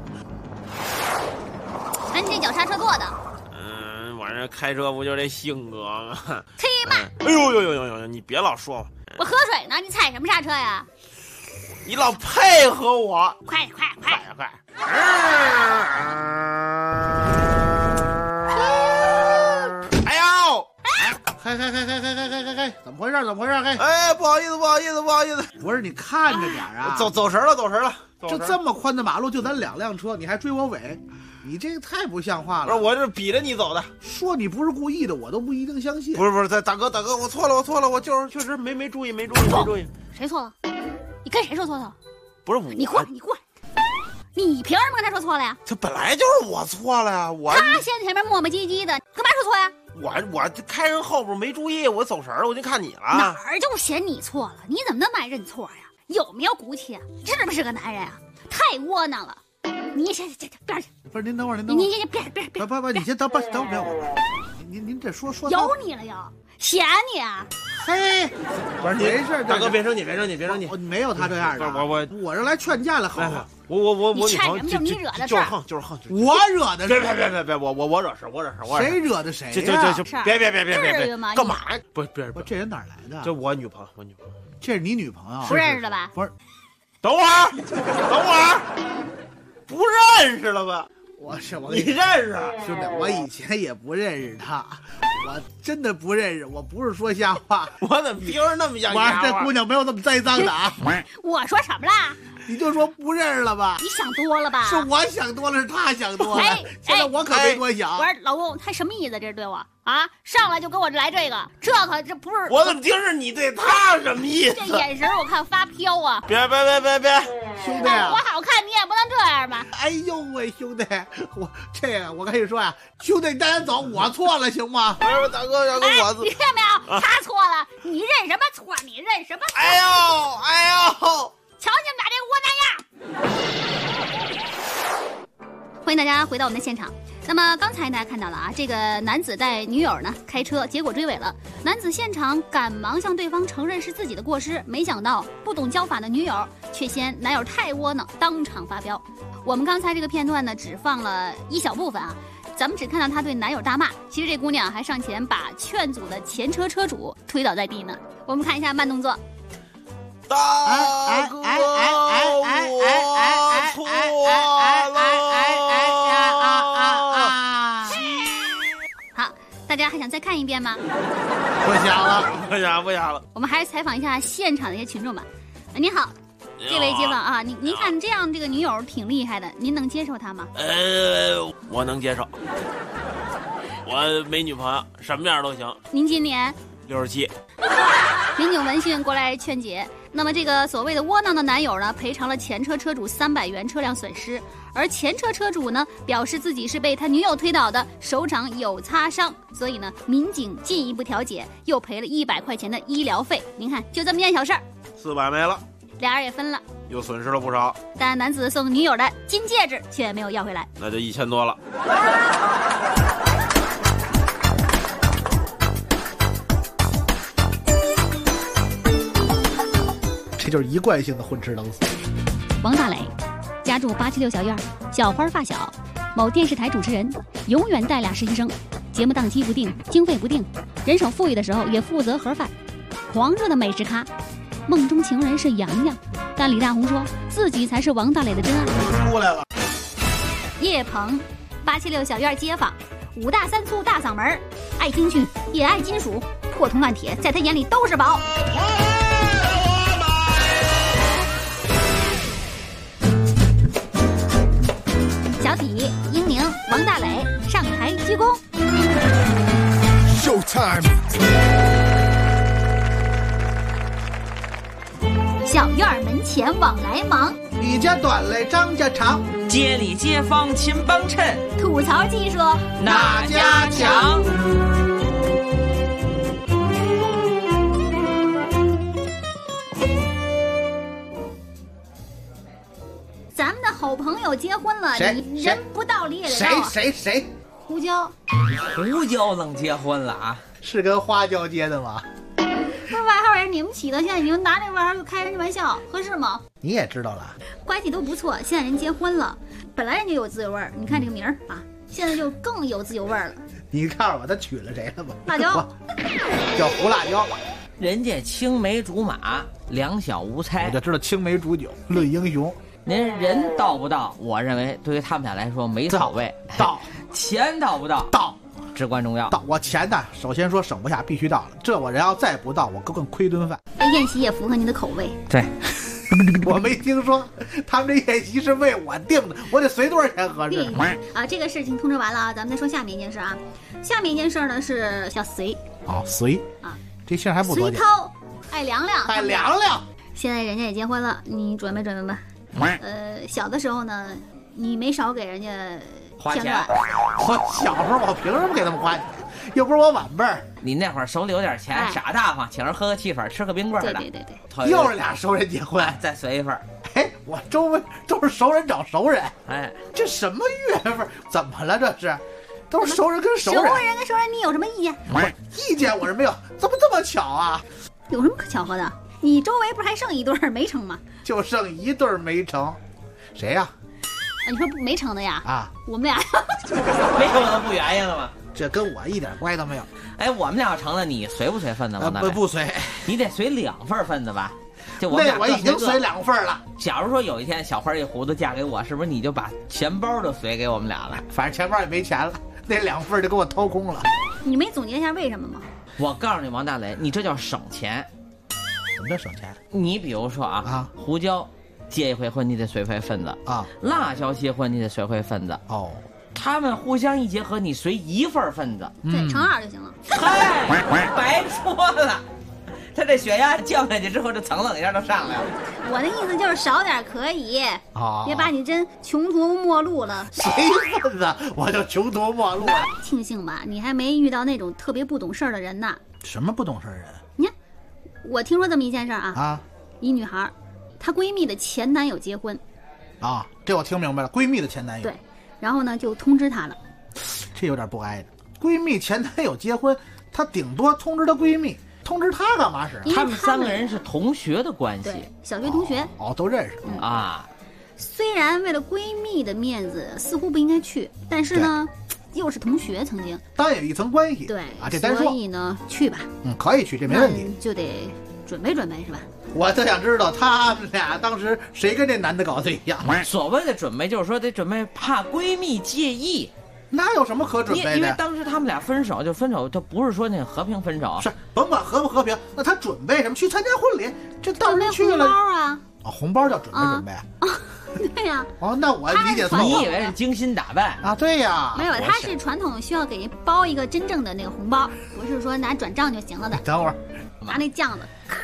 了。 咱这脚刹车做的。 我这开车不就这性格吗？ 忒慢！ 哎呦，你别老说我。 我喝水呢，你踩什么刹车呀？ 你老配合我！ 快！ 哎呦！ 嘿，怎么回事？嘿， 哎，不好意思。 不是你看着点啊！ 走神了。 就这么宽的马路，就咱2辆车，你还追我尾，你这个太不像话了。 不是，我这比着你走的。 说你不是故意的，我都不一定相信。 不是，大哥，我错了，我就是确实没注意。 谁错了？你跟谁说错了？ 不是我。 你过来，你凭什么跟他说错了呀？ 这本来就是我错了呀， 他先前面磨磨唧唧的，干嘛说错呀？ 我开人后边没注意，我走神了，我就看你了。 哪儿就嫌你错了？你怎么那么爱认错呀？有没有骨气啊？是不是个男人啊？太窝囊了！ 你这边去。 不是您等会儿，您别， 不，你先等会儿，您这说有你了又，嫌你啊？ 嘿，不是没事， 大哥别生气， 没有他这样的，我是来劝架了，好。 我你劝什么？就你惹的事儿， 就是横， 我惹的事， 别，我惹事， 谁惹的谁呀？ 就别， 至于吗？ 干嘛？不， 这人哪来的？ 这我女朋友， 这是你女朋友？ 不认识的吧？ 不是， 等会儿，不认识了吧？你认识兄弟？我以前也不认识他，我真的不认识，我不是说瞎话。 我怎么听着那么像瞎话？ 这姑娘没有那么栽赃的啊！ 我说什么啦？ 你就说不认识了吧？ 你想多了吧？ 是我想多了，是他想多了。现在我可没多想。 我说老公，他什么意思？这是对我啊？上来就跟我来这个，这不是？ 我怎么听着你对他什么意思？ 这眼神我看发飘啊！ 别， 兄弟， 我好看你也不能这样吧？ 哎呦喂，兄弟，我跟你说呀，兄弟，你带他走，我错了，行吗？ 大哥，我你看没有？他错了，你认什么错？你认什么错？ 哎呦！ 瞧你们俩这窝囊样！欢迎大家回到我们的现场。那么刚才大家看到了啊，这个男子带女友呢开车，结果追尾了。男子现场赶忙向对方承认是自己的过失，没想到不懂交法的女友却嫌男友太窝囊，当场发飙。我们刚才这个片段呢，只放了一小部分啊，咱们只看到他对男友大骂。其实这姑娘还上前把劝阻的前车车主推倒在地呢。我们看一下慢动作。 大哥，我错了。 好，大家还想再看一遍吗？ 不想了。 我们还是采访一下现场的一些群众吧。您好，这位街坊啊，您看这样这个女友挺厉害的，您能接受她吗？ 我能接受。我没女朋友，什么样都行。 您今年 67。 民警闻讯过来劝解。那么这个所谓的窝囊的男友呢，赔偿了前车车主300元车辆损失，而前车车主呢表示自己是被他女友推倒的，手掌有擦伤，所以呢民警进一步调解，又赔了100块钱的医疗费。您看，就这么件小事儿 ，400没了， 俩人也分了， 又损失了不少。 但男子送女友的金戒指却没有要回来， 那就1000多了。 这就是一贯性的混吃等死。 王大磊家住876小院，小花发小，某电视台主持人，永远带俩实习生，节目档期不定，经费不定，人手富裕的时候也负责盒饭，狂热的美食咖，梦中情人是洋洋，但李大红说自己才是王大磊的真爱。 出来了。 叶鹏，876小院街坊，5大3粗大嗓门，爱京剧也爱金属，破铜烂铁在他眼里都是宝。小体、英宁、王大磊上台鞠躬。 Showtime。 小院门前往来忙， 李家短嘞，张家长， 街里街坊勤帮衬， 吐槽技术哪家强？ 咱们的好朋友结婚了，你人不到理也得到。 谁？ 胡椒。 胡椒能结婚了啊？ 是跟花椒结的吗？ 这外号也是你们起的，现在你们拿这外号就开人家玩笑，合适吗？ 你也知道了， 关系都不错，现在人结婚了，本来人就有自由味儿，你看这个名儿啊，现在就更有自由味儿了。 你告诉我他娶了谁了吗？ 辣椒， 叫胡辣椒。 人家青梅竹马，两小无猜， 我就知道青梅煮酒论英雄。 您人到不到？我认为对于他们俩来说没所谓。 到， 钱到不到？ 到， 至关重要。 到，我钱呢，首先说省不下，必须到了。这我人要再不到，我更亏顿饭。 宴席也符合你的口味。 对， 我没听说他们这宴席是为我定的，我得随多少钱合适？ 啊，这个事情通知完了啊，咱们再说下面一件事啊。下面一件事呢是小隋。 哦，隋啊，这姓还不多。 隋涛，爱凉凉， 爱凉凉。 现在人家也结婚了，你准备吧？小的时候呢，你没少给人家花钱。 我小时候我凭什么给他们花钱？又不是我晚辈儿。 你那会儿手里有点钱，傻大方，请人喝个汽水，吃个冰棍的。 对。 又是俩熟人结婚， 再随一份。 哎， 我周围都是熟人找熟人。 哎， 这什么月份？怎么了？这是，都是熟人跟熟人。 熟人跟熟人，你有什么意见？ 意见我是没有，怎么这么巧啊？ 有什么可巧合的？你周围不是还剩一对儿没成吗？ 就剩一对没成，谁呀？ 你说没成的呀？ 啊， 我们俩没成的不原因了吗？ 这跟我一点关系都没有。 哎，我们俩成了，你随不随份子？ 不随， 你得随2份份子吧？就我们俩那我已经随2份了。 假如说有一天小花一糊涂嫁给我，是不是你就把钱包都随给我们俩了？ 反正钱包也没钱了，那2份就给我掏空了。 你没总结一下为什么吗？ 我告诉你，王大雷，你这叫省钱。 什么叫省钱？ 你比如说胡椒结一回婚，你得随回份子啊； 辣椒结婚，你得随回份子哦。 他们互相一结合，你随1份份子， 对，乘2就行了。 嗨，白说了。他这血压降下去之后，这蹭一下就上来了。 我的意思就是少点可以，别把你真穷途末路了。 随份子我就穷途末路了。 庆幸吧，你还没遇到那种特别不懂事儿的人呢。 什么不懂事儿人？ 你看，我听说这么一件事啊，一女孩，她闺蜜的前男友结婚， 啊，这我听明白了，闺蜜的前男友。 对，然后呢就通知她了， 这有点不挨着。闺蜜前男友结婚，她顶多通知她闺蜜。通知他干嘛使？ 他们3个人是同学的关系， 对，小学同学都认识啊。 虽然为了闺蜜的面子，似乎不应该去，但是呢，又是同学，曾经当然有一层关系。 对啊，这单说。 所以呢，去吧。 可以去，这没问题。 就得准备准备，是吧？ 我就想知道他们俩当时谁跟这男的搞对象。 所谓的准备，就是说得准备，怕闺蜜介意。 那有什么可准备的？ 因为当时他们俩分手，他不是说那和平分手， 是甭管和不和平，那他准备什么？去参加婚礼，这当然去了。 红包啊！ 红包叫准备啊？ 对呀。 那我理解错了。 你以为是精心打扮啊？对呀。 没有，他是传统需要给人包一个真正的那个红包，不是说拿转账就行了的。 等会儿， 拿那酱子。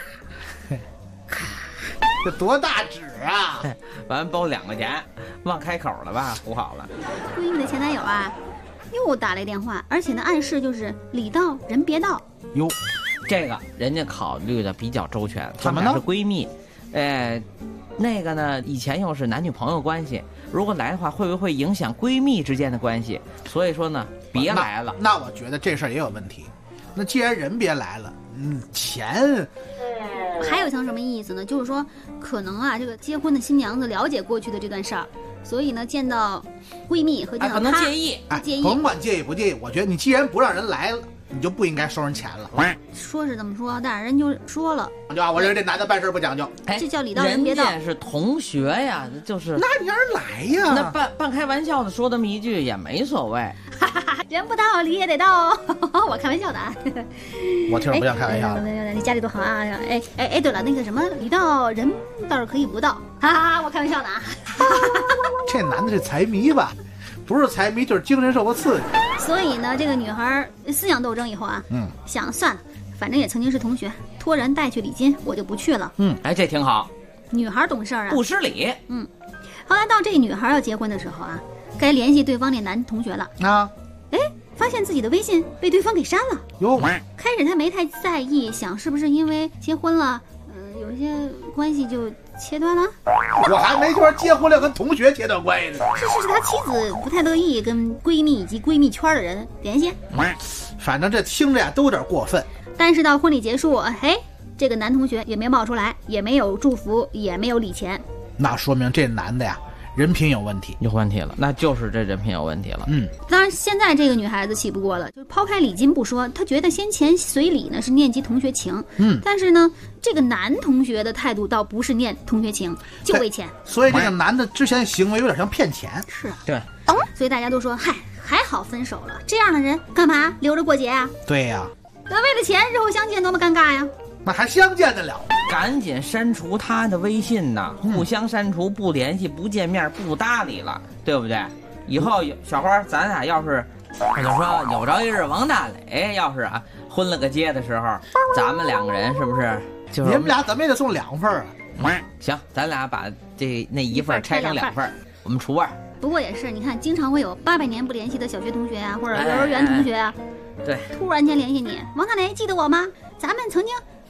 这多大纸啊！ 完包2块钱，忘开口了吧？糊好了。 闺蜜的前男友啊，又打来电话，而且呢暗示就是礼到人别到。 哟， 这个人家考虑的比较周全。 怎么呢？ 她们俩是闺蜜，那个呢以前又是男女朋友关系，如果来的话，会不会影响闺蜜之间的关系？所以说呢，别来了。 那我觉得这事儿也有问题。那既然人别来了，钱。 还有一层什么意思呢？就是说，可能啊，这个结婚的新娘子了解过去的这段事儿，所以呢，见到闺蜜和见到她， 可能介意， 甭管介意不介意，我觉得你既然不让人来了，你就不应该收人钱了。 说是这么说，但是人就说了， 我认为这男的办事不讲究， 这叫礼到人别到。 人家是同学呀，就是那你让人来呀， 那半开玩笑的说这么一句也没所谓。 人不到礼也得到哦，我开玩笑的啊。 我听着不像开玩笑的。 你家里多好啊！哎，对了，那个什么礼到人倒是可以不到，哈哈，我开玩笑的啊。 这男的是财迷吧？不是财迷就是精神受过刺激。 所以呢，这个女孩思想斗争以后啊，想算了，反正也曾经是同学，托人带去礼金，我就不去了。 这挺好。 女孩懂事啊， 不失礼。 后来到这女孩要结婚的时候啊，该联系对方那男同学了啊。 发现自己的微信被对方给删了。 哟， 开始他没太在意，想是不是因为结婚了，有一些关系就切断了。 我还没说结婚了跟同学切断关系呢。 是他妻子不太乐意跟闺蜜以及闺蜜圈的人联系。 反正这听着呀都有点过分。 但是到婚礼结束，这个男同学也没冒出来，也没有祝福，也没有礼钱。 那说明这男的呀人品有问题， 有问题了，那就是这人品有问题了。 当然现在这个女孩子气不过了，就是抛开礼金不说，她觉得先前随礼呢是念及同学情，但是呢这个男同学的态度倒不是念同学情，就为钱。 所以这个男的之前行为有点像骗钱。 是， 对。 所以大家都说，还好分手了，这样的人干嘛留着过节啊？ 对呀， 那为了钱日后相见多么尴尬呀！ 那还相见得了？ 赶紧删除他的微信呐！互相删除，不联系，不见面，不搭理了，对不对？以后小花，咱俩要是，我就说有朝一日王大磊要是婚了个街的时候，咱们2个人是不是？就是你们俩怎么也得送2份啊？ 行，咱俩把那1份拆成2份，我们除2。 不过也是，你看，经常会有800年不联系的小学同学啊，或者幼儿园同学啊， 对， 突然间联系你，王大雷记得我吗？咱们曾经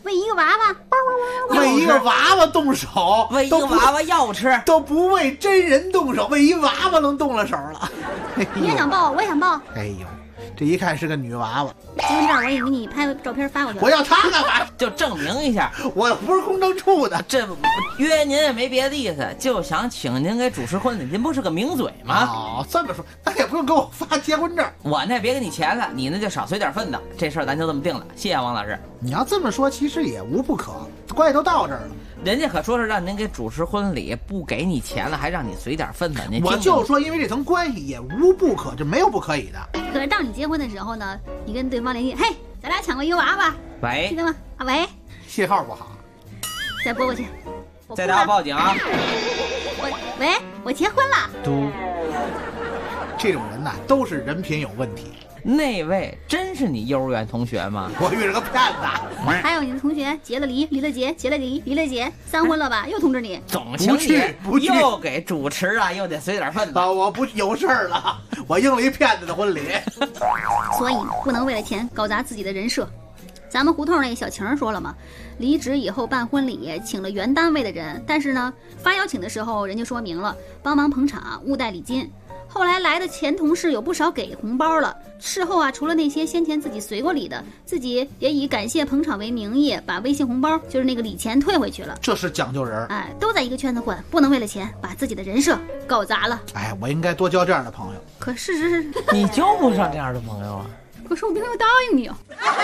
为一个娃娃， 为一个娃娃动手， 为一个娃娃要吃， 都不为真人动手，为一娃娃能动了手了。 你也想抱，我也想抱。 哎呦，这一看是个女娃娃。 结婚证我也给你拍个照片发过去。 我要她干嘛？ 就证明一下， 我不是公证处的。 这约您也没别的意思，就想请您给主持婚礼。您不是个名嘴吗？ 哦，这么说，那也不用给我发结婚证。 我那别给你钱了，你那就少随点份子。这事儿咱就这么定了。谢谢王老师。 你要这么说，其实也无不可，关系都到这儿了。 人家可说是让您给主持婚礼，不给你钱了，还让你随点份子。 我就说，因为这层关系也无不可，这没有不可以的。 可是当你结婚的时候呢，你跟对方联系，嘿，咱俩抢过一个娃娃。 喂， 记得吗？啊，喂， 信号不好， 再拨过去。 再打报警啊！ 喂，我结婚了。 嘟， 这种人呐，都是人品有问题。 那位真是你幼儿园同学吗？ 我遇着个骗子。 还有你的同学结了离，离了结，结了离，离了结，三婚了吧？又通知你， 总请你又给主持啊，又得随点份子。 我不有事儿了，我应了一骗子的婚礼。 所以不能为了钱搞砸自己的人设。咱们胡同那小晴说了嘛，离职以后办婚礼请了原单位的人，但是呢发邀请的时候人家说明了帮忙捧场，勿带礼金。后来来的前同事有不少给红包了，事后啊，除了那些先前自己随过礼的，自己也以感谢捧场为名义，把微信红包就是那个礼钱退回去了。 这是讲究人， 哎，都在一个圈子混，不能为了钱把自己的人设搞砸了。 哎，我应该多交这样的朋友。 可事实是， 你交不上这样的朋友啊。 可是我并没有答应你啊。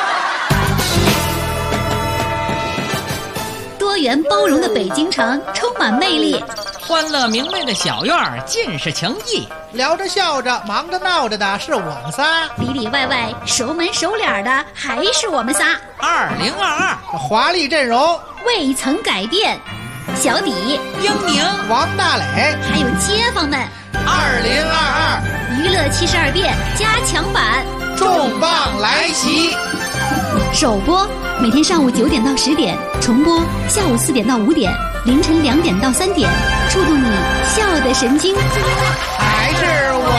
多元包容的北京城充满魅力， 欢乐明媚的小院儿尽是情谊， 聊着笑着忙着闹着的是我们仨， 里里外外熟门熟脸的还是我们仨。 2022 华丽阵容未曾改变，小底、 英宁、 王大磊， 还有街坊们。 2022 娱乐72变加强版重磅来袭， 首播每天上午9点到10点，重播下午4点到5点，凌晨2点到3点，触动你笑的神经。 还是我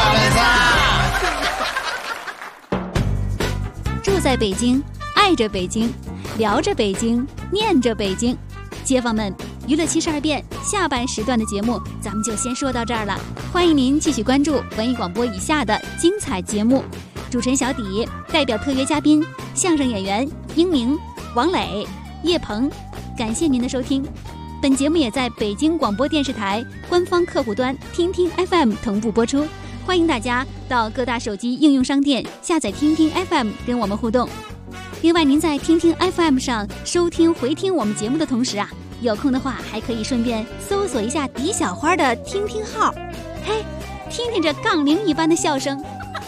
们仨。住在北京，爱着北京，聊着北京，念着北京。街坊们，娱乐72变下半时段的节目咱们就先说到这儿了，欢迎您继续关注文艺广播以下的精彩节目。主持人小底代表特约嘉宾相声演员英明、王磊、叶鹏，感谢您的收听。本节目也在北京广播电视台官方客户端听听 FM 同步播出，欢迎大家到各大手机应用商店下载听听 FM 跟我们互动。另外，您在听听 FM 上收听回听我们节目的同时啊，有空的话还可以顺便搜索一下狄小花的听听号，嘿，听听这杠铃一般的笑声。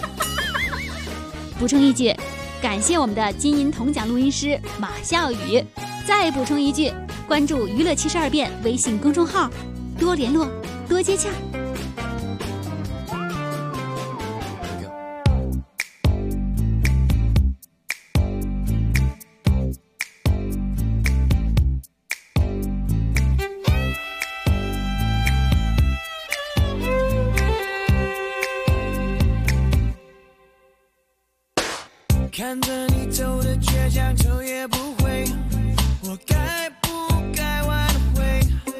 补充一句，感谢我们的金银铜奖录音师马笑宇。再补充一句，关注娱乐72变微信公众号，多联络，多接洽。 看着你走的倔强，头也不回，我该不该挽回？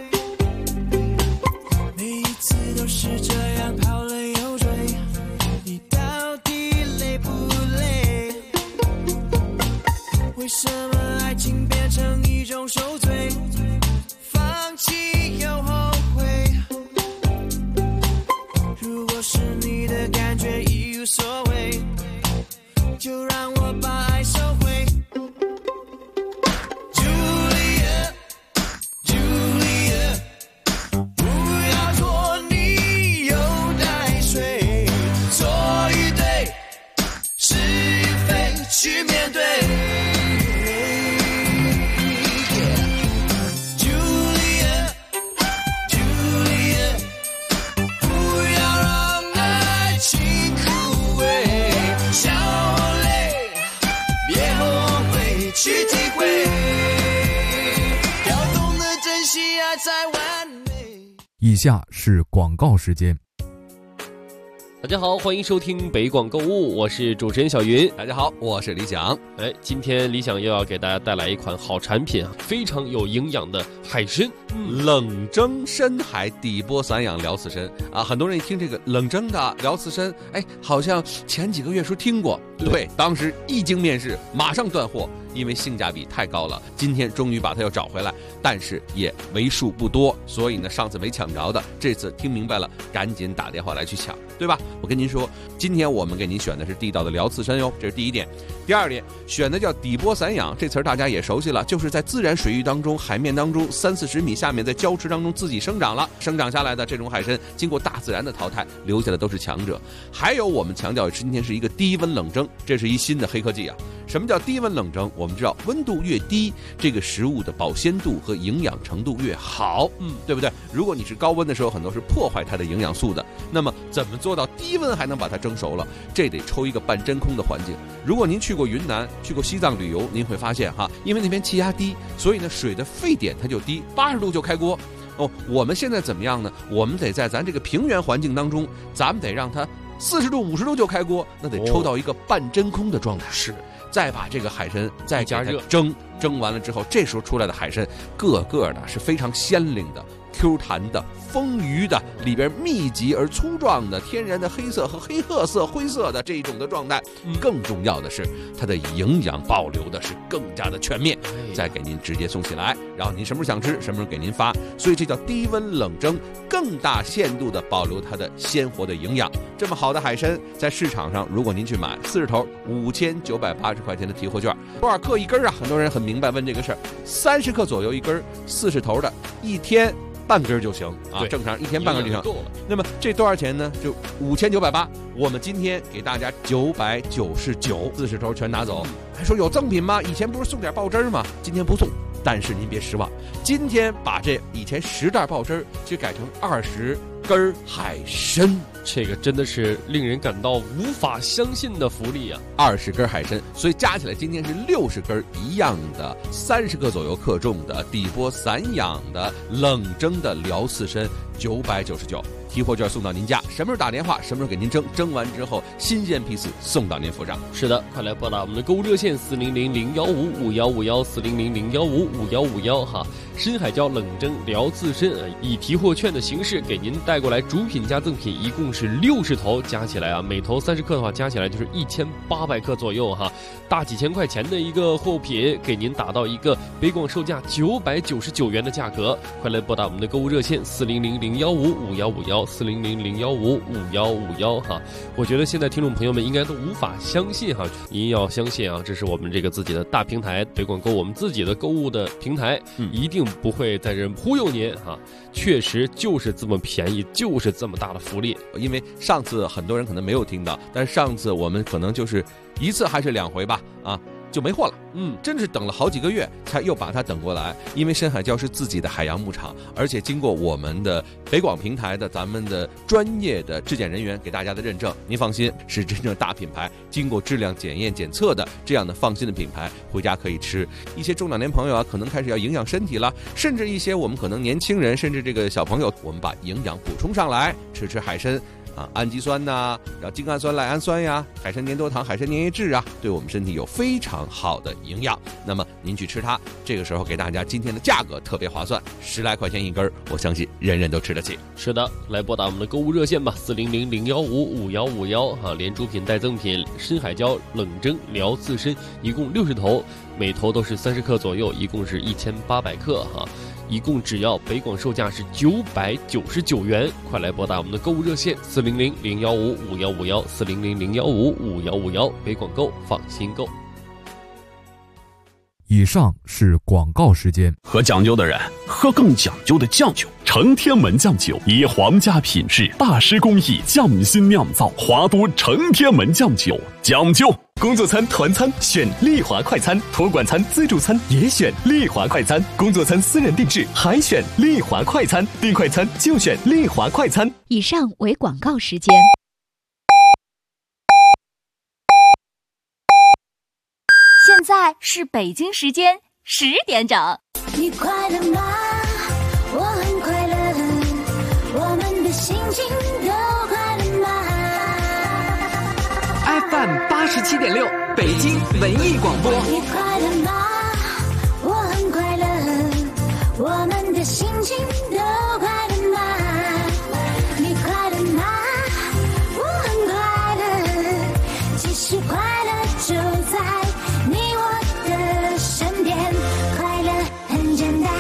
每一次都是这样跑了又追，你到底累不累？为什么爱情变成一种受罪？放弃又后悔。如果是你的感觉已无所谓，就让我把爱收回。 Julia Julia， 不要拖泥又带水，错与对，是与非，去面对。Julia Julia， 不要让爱情枯萎，笑我累，别后悔，去体会，要懂得珍惜爱才完美。 以下是广告时间。 大家好，欢迎收听北广购物，我是主持人小云。 大家好，我是李想。 今天李想又要给大家带来一款好产品，非常有营养的海参， 冷蒸深海底波散养辽刺参啊！很多人一听这个冷蒸的辽刺参，好像前几个月说听过，对，当时一经面世，马上断货。因为性价比太高了，今天终于把它又找回来，但是也为数不多，所以呢，上次没抢着的，这次听明白了，赶紧打电话来去抢，对吧？我跟您说，今天我们给您选的是地道的辽刺参哟，这是第一点。第二点，选的叫底波散养，这词儿大家也熟悉了，就是在自然水域当中、海面当中30-40米下面，在礁池当中自己生长下来的这种海参，经过大自然的淘汰，留下的都是强者。还有我们强调今天是一个低温冷蒸，这是一新的黑科技啊！什么叫低温冷蒸？我们知道温度越低，这个食物的保鲜度和营养程度越好，对不对？如果你是高温的时候，很多是破坏它的营养素的。那么怎么做到低温还能把它蒸熟了？这得抽一个半真空的环境。如果您去过云南、去过西藏旅游，您会发现因为那边气压低，所以呢水的沸点它就低，80度就开锅。我们现在怎么样呢？我们得在咱这个平原环境当中，咱们得让它40度、50度就开锅，那得抽到一个半真空的状态。是。再把这个海参再加热蒸完了之后，这时候出来的海参个个的是非常鲜灵的、Q 弹的、丰腴的，里边密集而粗壮的天然的黑色和黑褐色、灰色的这一种的状态。更重要的是，它的营养保留的是更加的全面，再给您直接送起来，然后您什么时候想吃，什么时候给您发。所以这叫低温冷蒸，更大限度的保留它的鲜活的营养。这么好的海参，在市场上，如果您去买40头，5980块钱的提货券，多少克一根啊？很多人很明白问这个事儿，30克左右一根，40头的，一天半根就行啊，正常一天半根就行。那么这多少钱呢？就5980，我们今天给大家999，40头全拿走。还说有赠品吗？以前不是送点爆汁吗？今天不送，但是您别失望，今天把这以前10袋爆汁就改成20根海参， 这个真的是令人感到无法相信的福利啊 ！20根海参，所以加起来今天是60根一样的30克左右克重的底波散养的冷蒸的辽刺参，999。提货券送到您家，什么时候打电话，什么时候给您蒸完之后，新鲜批次送到您府上。 是的，快来拨打我们的购物热线400-015-5151，400-015-5151哈。深海椒冷蒸辽刺参，以提货券的形式给您带过来，主品加赠品一共是60头，加起来啊，每头30克的话，加起来就是1800克左右哈，大几千块钱的一个货品，给您打到一个北广售价999元的价格。快来拨打我们的购物热线400-015-5151，400-015-5151哈。我觉得现在听众朋友们应该都无法相信哈，您要相信啊，这是我们这个自己的大平台北广购，我们自己的购物的平台，一定不会在这忽悠您哈，确实就是这么便宜，就是这么大的福利。 因为上次很多人可能没有听到，但是上次我们可能就是1次还是2回吧就没货了，真是等了好几个月才又把它等过来。因为深海礁是自己的海洋牧场，而且经过我们的北广平台的咱们的专业的质检人员给大家的认证，您放心，是真正大品牌，经过质量检验检测的这样的放心的品牌，回家可以吃。一些中老年朋友可能开始要营养身体了，甚至一些我们可能年轻人，甚至这个小朋友，我们把营养补充上来，吃海参。氨基酸然后精氨酸、赖氨酸呀，海参粘多糖、海参粘液质啊，对我们身体有非常好的营养。那么您去吃它，这个时候给大家今天的价格特别划算，10来块钱一根，我相信人人都吃得起。 是的，来拨打我们的购物热线吧，400-015-5151哈，连主品带赠品，深海椒冷蒸辽刺参，一共60头，每头都是30克左右，一共是1800克哈。一共只要北广售价是999元，快来拨打我们的购物热线400-015-5151，400-015-5151，北广购，放心购。 以上是广告时间。 喝讲究的人喝更讲究的酱酒，承天门酱酒以皇家品质、大师工艺匠心酿造，华都承天门酱酒，讲究。工作餐、团餐选丽华快餐，托管餐、自助餐也选丽华快餐，工作餐私人定制还选丽华快餐，订快餐就选丽华快餐。 以上为广告时间。现在是北京时间10点整。 你快乐吗？我很快乐，我们的心情都快乐吗？ FM 87.6，北京文艺广播。 你快乐吗？我很快乐，我们的心情都快乐吗？你快乐吗？我很快乐，其实快乐就在你我的身边，快乐很简单。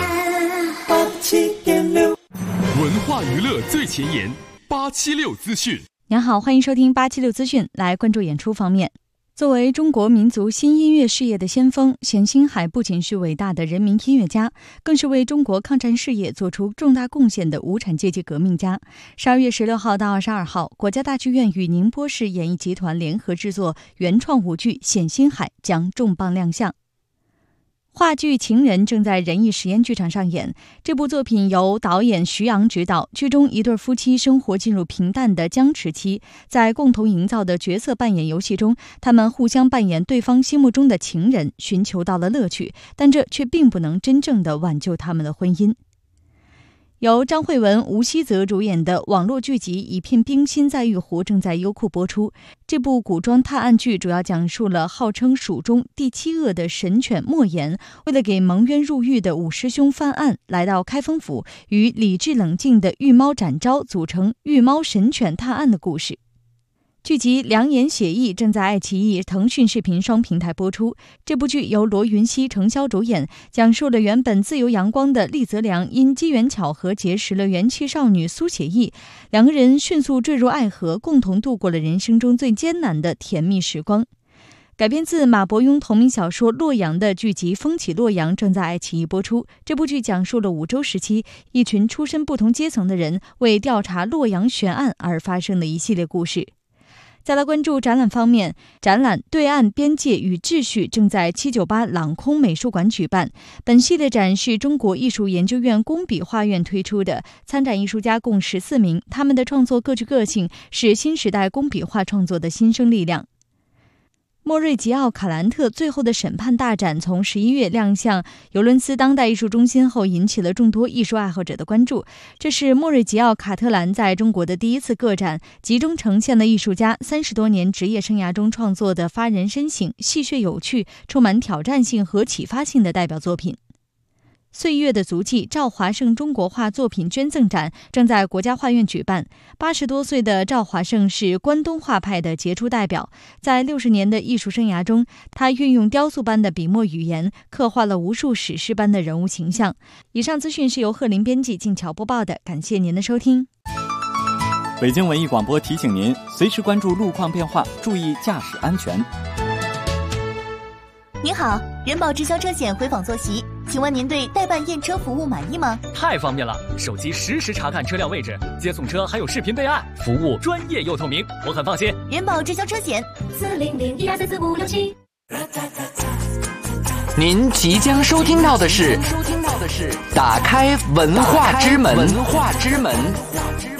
87.6， 文化娱乐最前沿，876资讯。 您好，欢迎收听876资讯。来关注演出方面。作为中国民族新音乐事业的先锋，冼星海不仅是伟大的人民音乐家，更是为中国抗战事业做出重大贡献的无产阶级革命家。12月16号到22号，国家大剧院与宁波市演艺集团联合制作原创舞剧《冼星海》将重磅亮相。话剧《情人》正在人艺实验剧场上演。这部作品由导演徐阳执导，剧中一对夫妻生活进入平淡的僵持期，在共同营造的角色扮演游戏中，他们互相扮演对方心目中的情人，寻求到了乐趣，但这却并不能真正的挽救他们的婚姻。由张慧雯、吴希泽主演的网络剧集《一片冰心在玉壶》正在优酷播出。这部古装探案剧主要讲述了号称蜀中第7恶的神犬莫言，为了给蒙冤入狱的五师兄翻案，来到开封府，与理智冷静的御猫展昭组成御猫神犬探案的故事。剧集《良言写意》正在爱奇艺、腾讯视频双平台播出。这部剧由罗云熙、程潇主演，讲述了原本自由阳光的厉泽良因机缘巧合结识了元气少女苏写意，两个人迅速坠入爱河，共同度过了人生中最艰难的甜蜜时光。改编自马伯庸同名小说《洛阳》的剧集《风起洛阳》正在爱奇艺播出。这部剧讲述了5周时期一群出身不同阶层的人为调查洛阳悬案而发生的一系列故事。再来关注展览方面，展览《对岸边界与秩序》正在798朗空美术馆举办。本系列展是中国艺术研究院工笔画院推出的，参展艺术家共14名，他们的创作各具个性，是新时代工笔画创作的新生力量。莫瑞吉奥·卡兰特最后的审判大展从11月亮相尤伦斯当代艺术中心后，引起了众多艺术爱好者的关注。这是莫瑞吉奥·卡特兰在中国的第一次个展，集中呈现了艺术家30多年职业生涯中创作的发人深省、戏谑有趣、充满挑战性和启发性的代表作品。岁月的足迹赵华胜中国画作品捐赠展正在国家画院举办。80多岁的赵华胜是关东画派的杰出代表，在60年的艺术生涯中，他运用雕塑般的笔墨语言，刻画了无数史诗般的人物形象。以上资讯是由贺林编辑、静巧播报的，感谢您的收听。 北京文艺广播提醒您，随时关注路况变化，注意驾驶安全。 您好，人保直销车险回访坐席，请问您对代办验车服务满意吗？ 太方便了，手机实时查看车辆位置，接送车还有视频备案，服务专业又透明，我很放心。 人保直销车险，40012344567。 您即将收听到的是打开文化之门。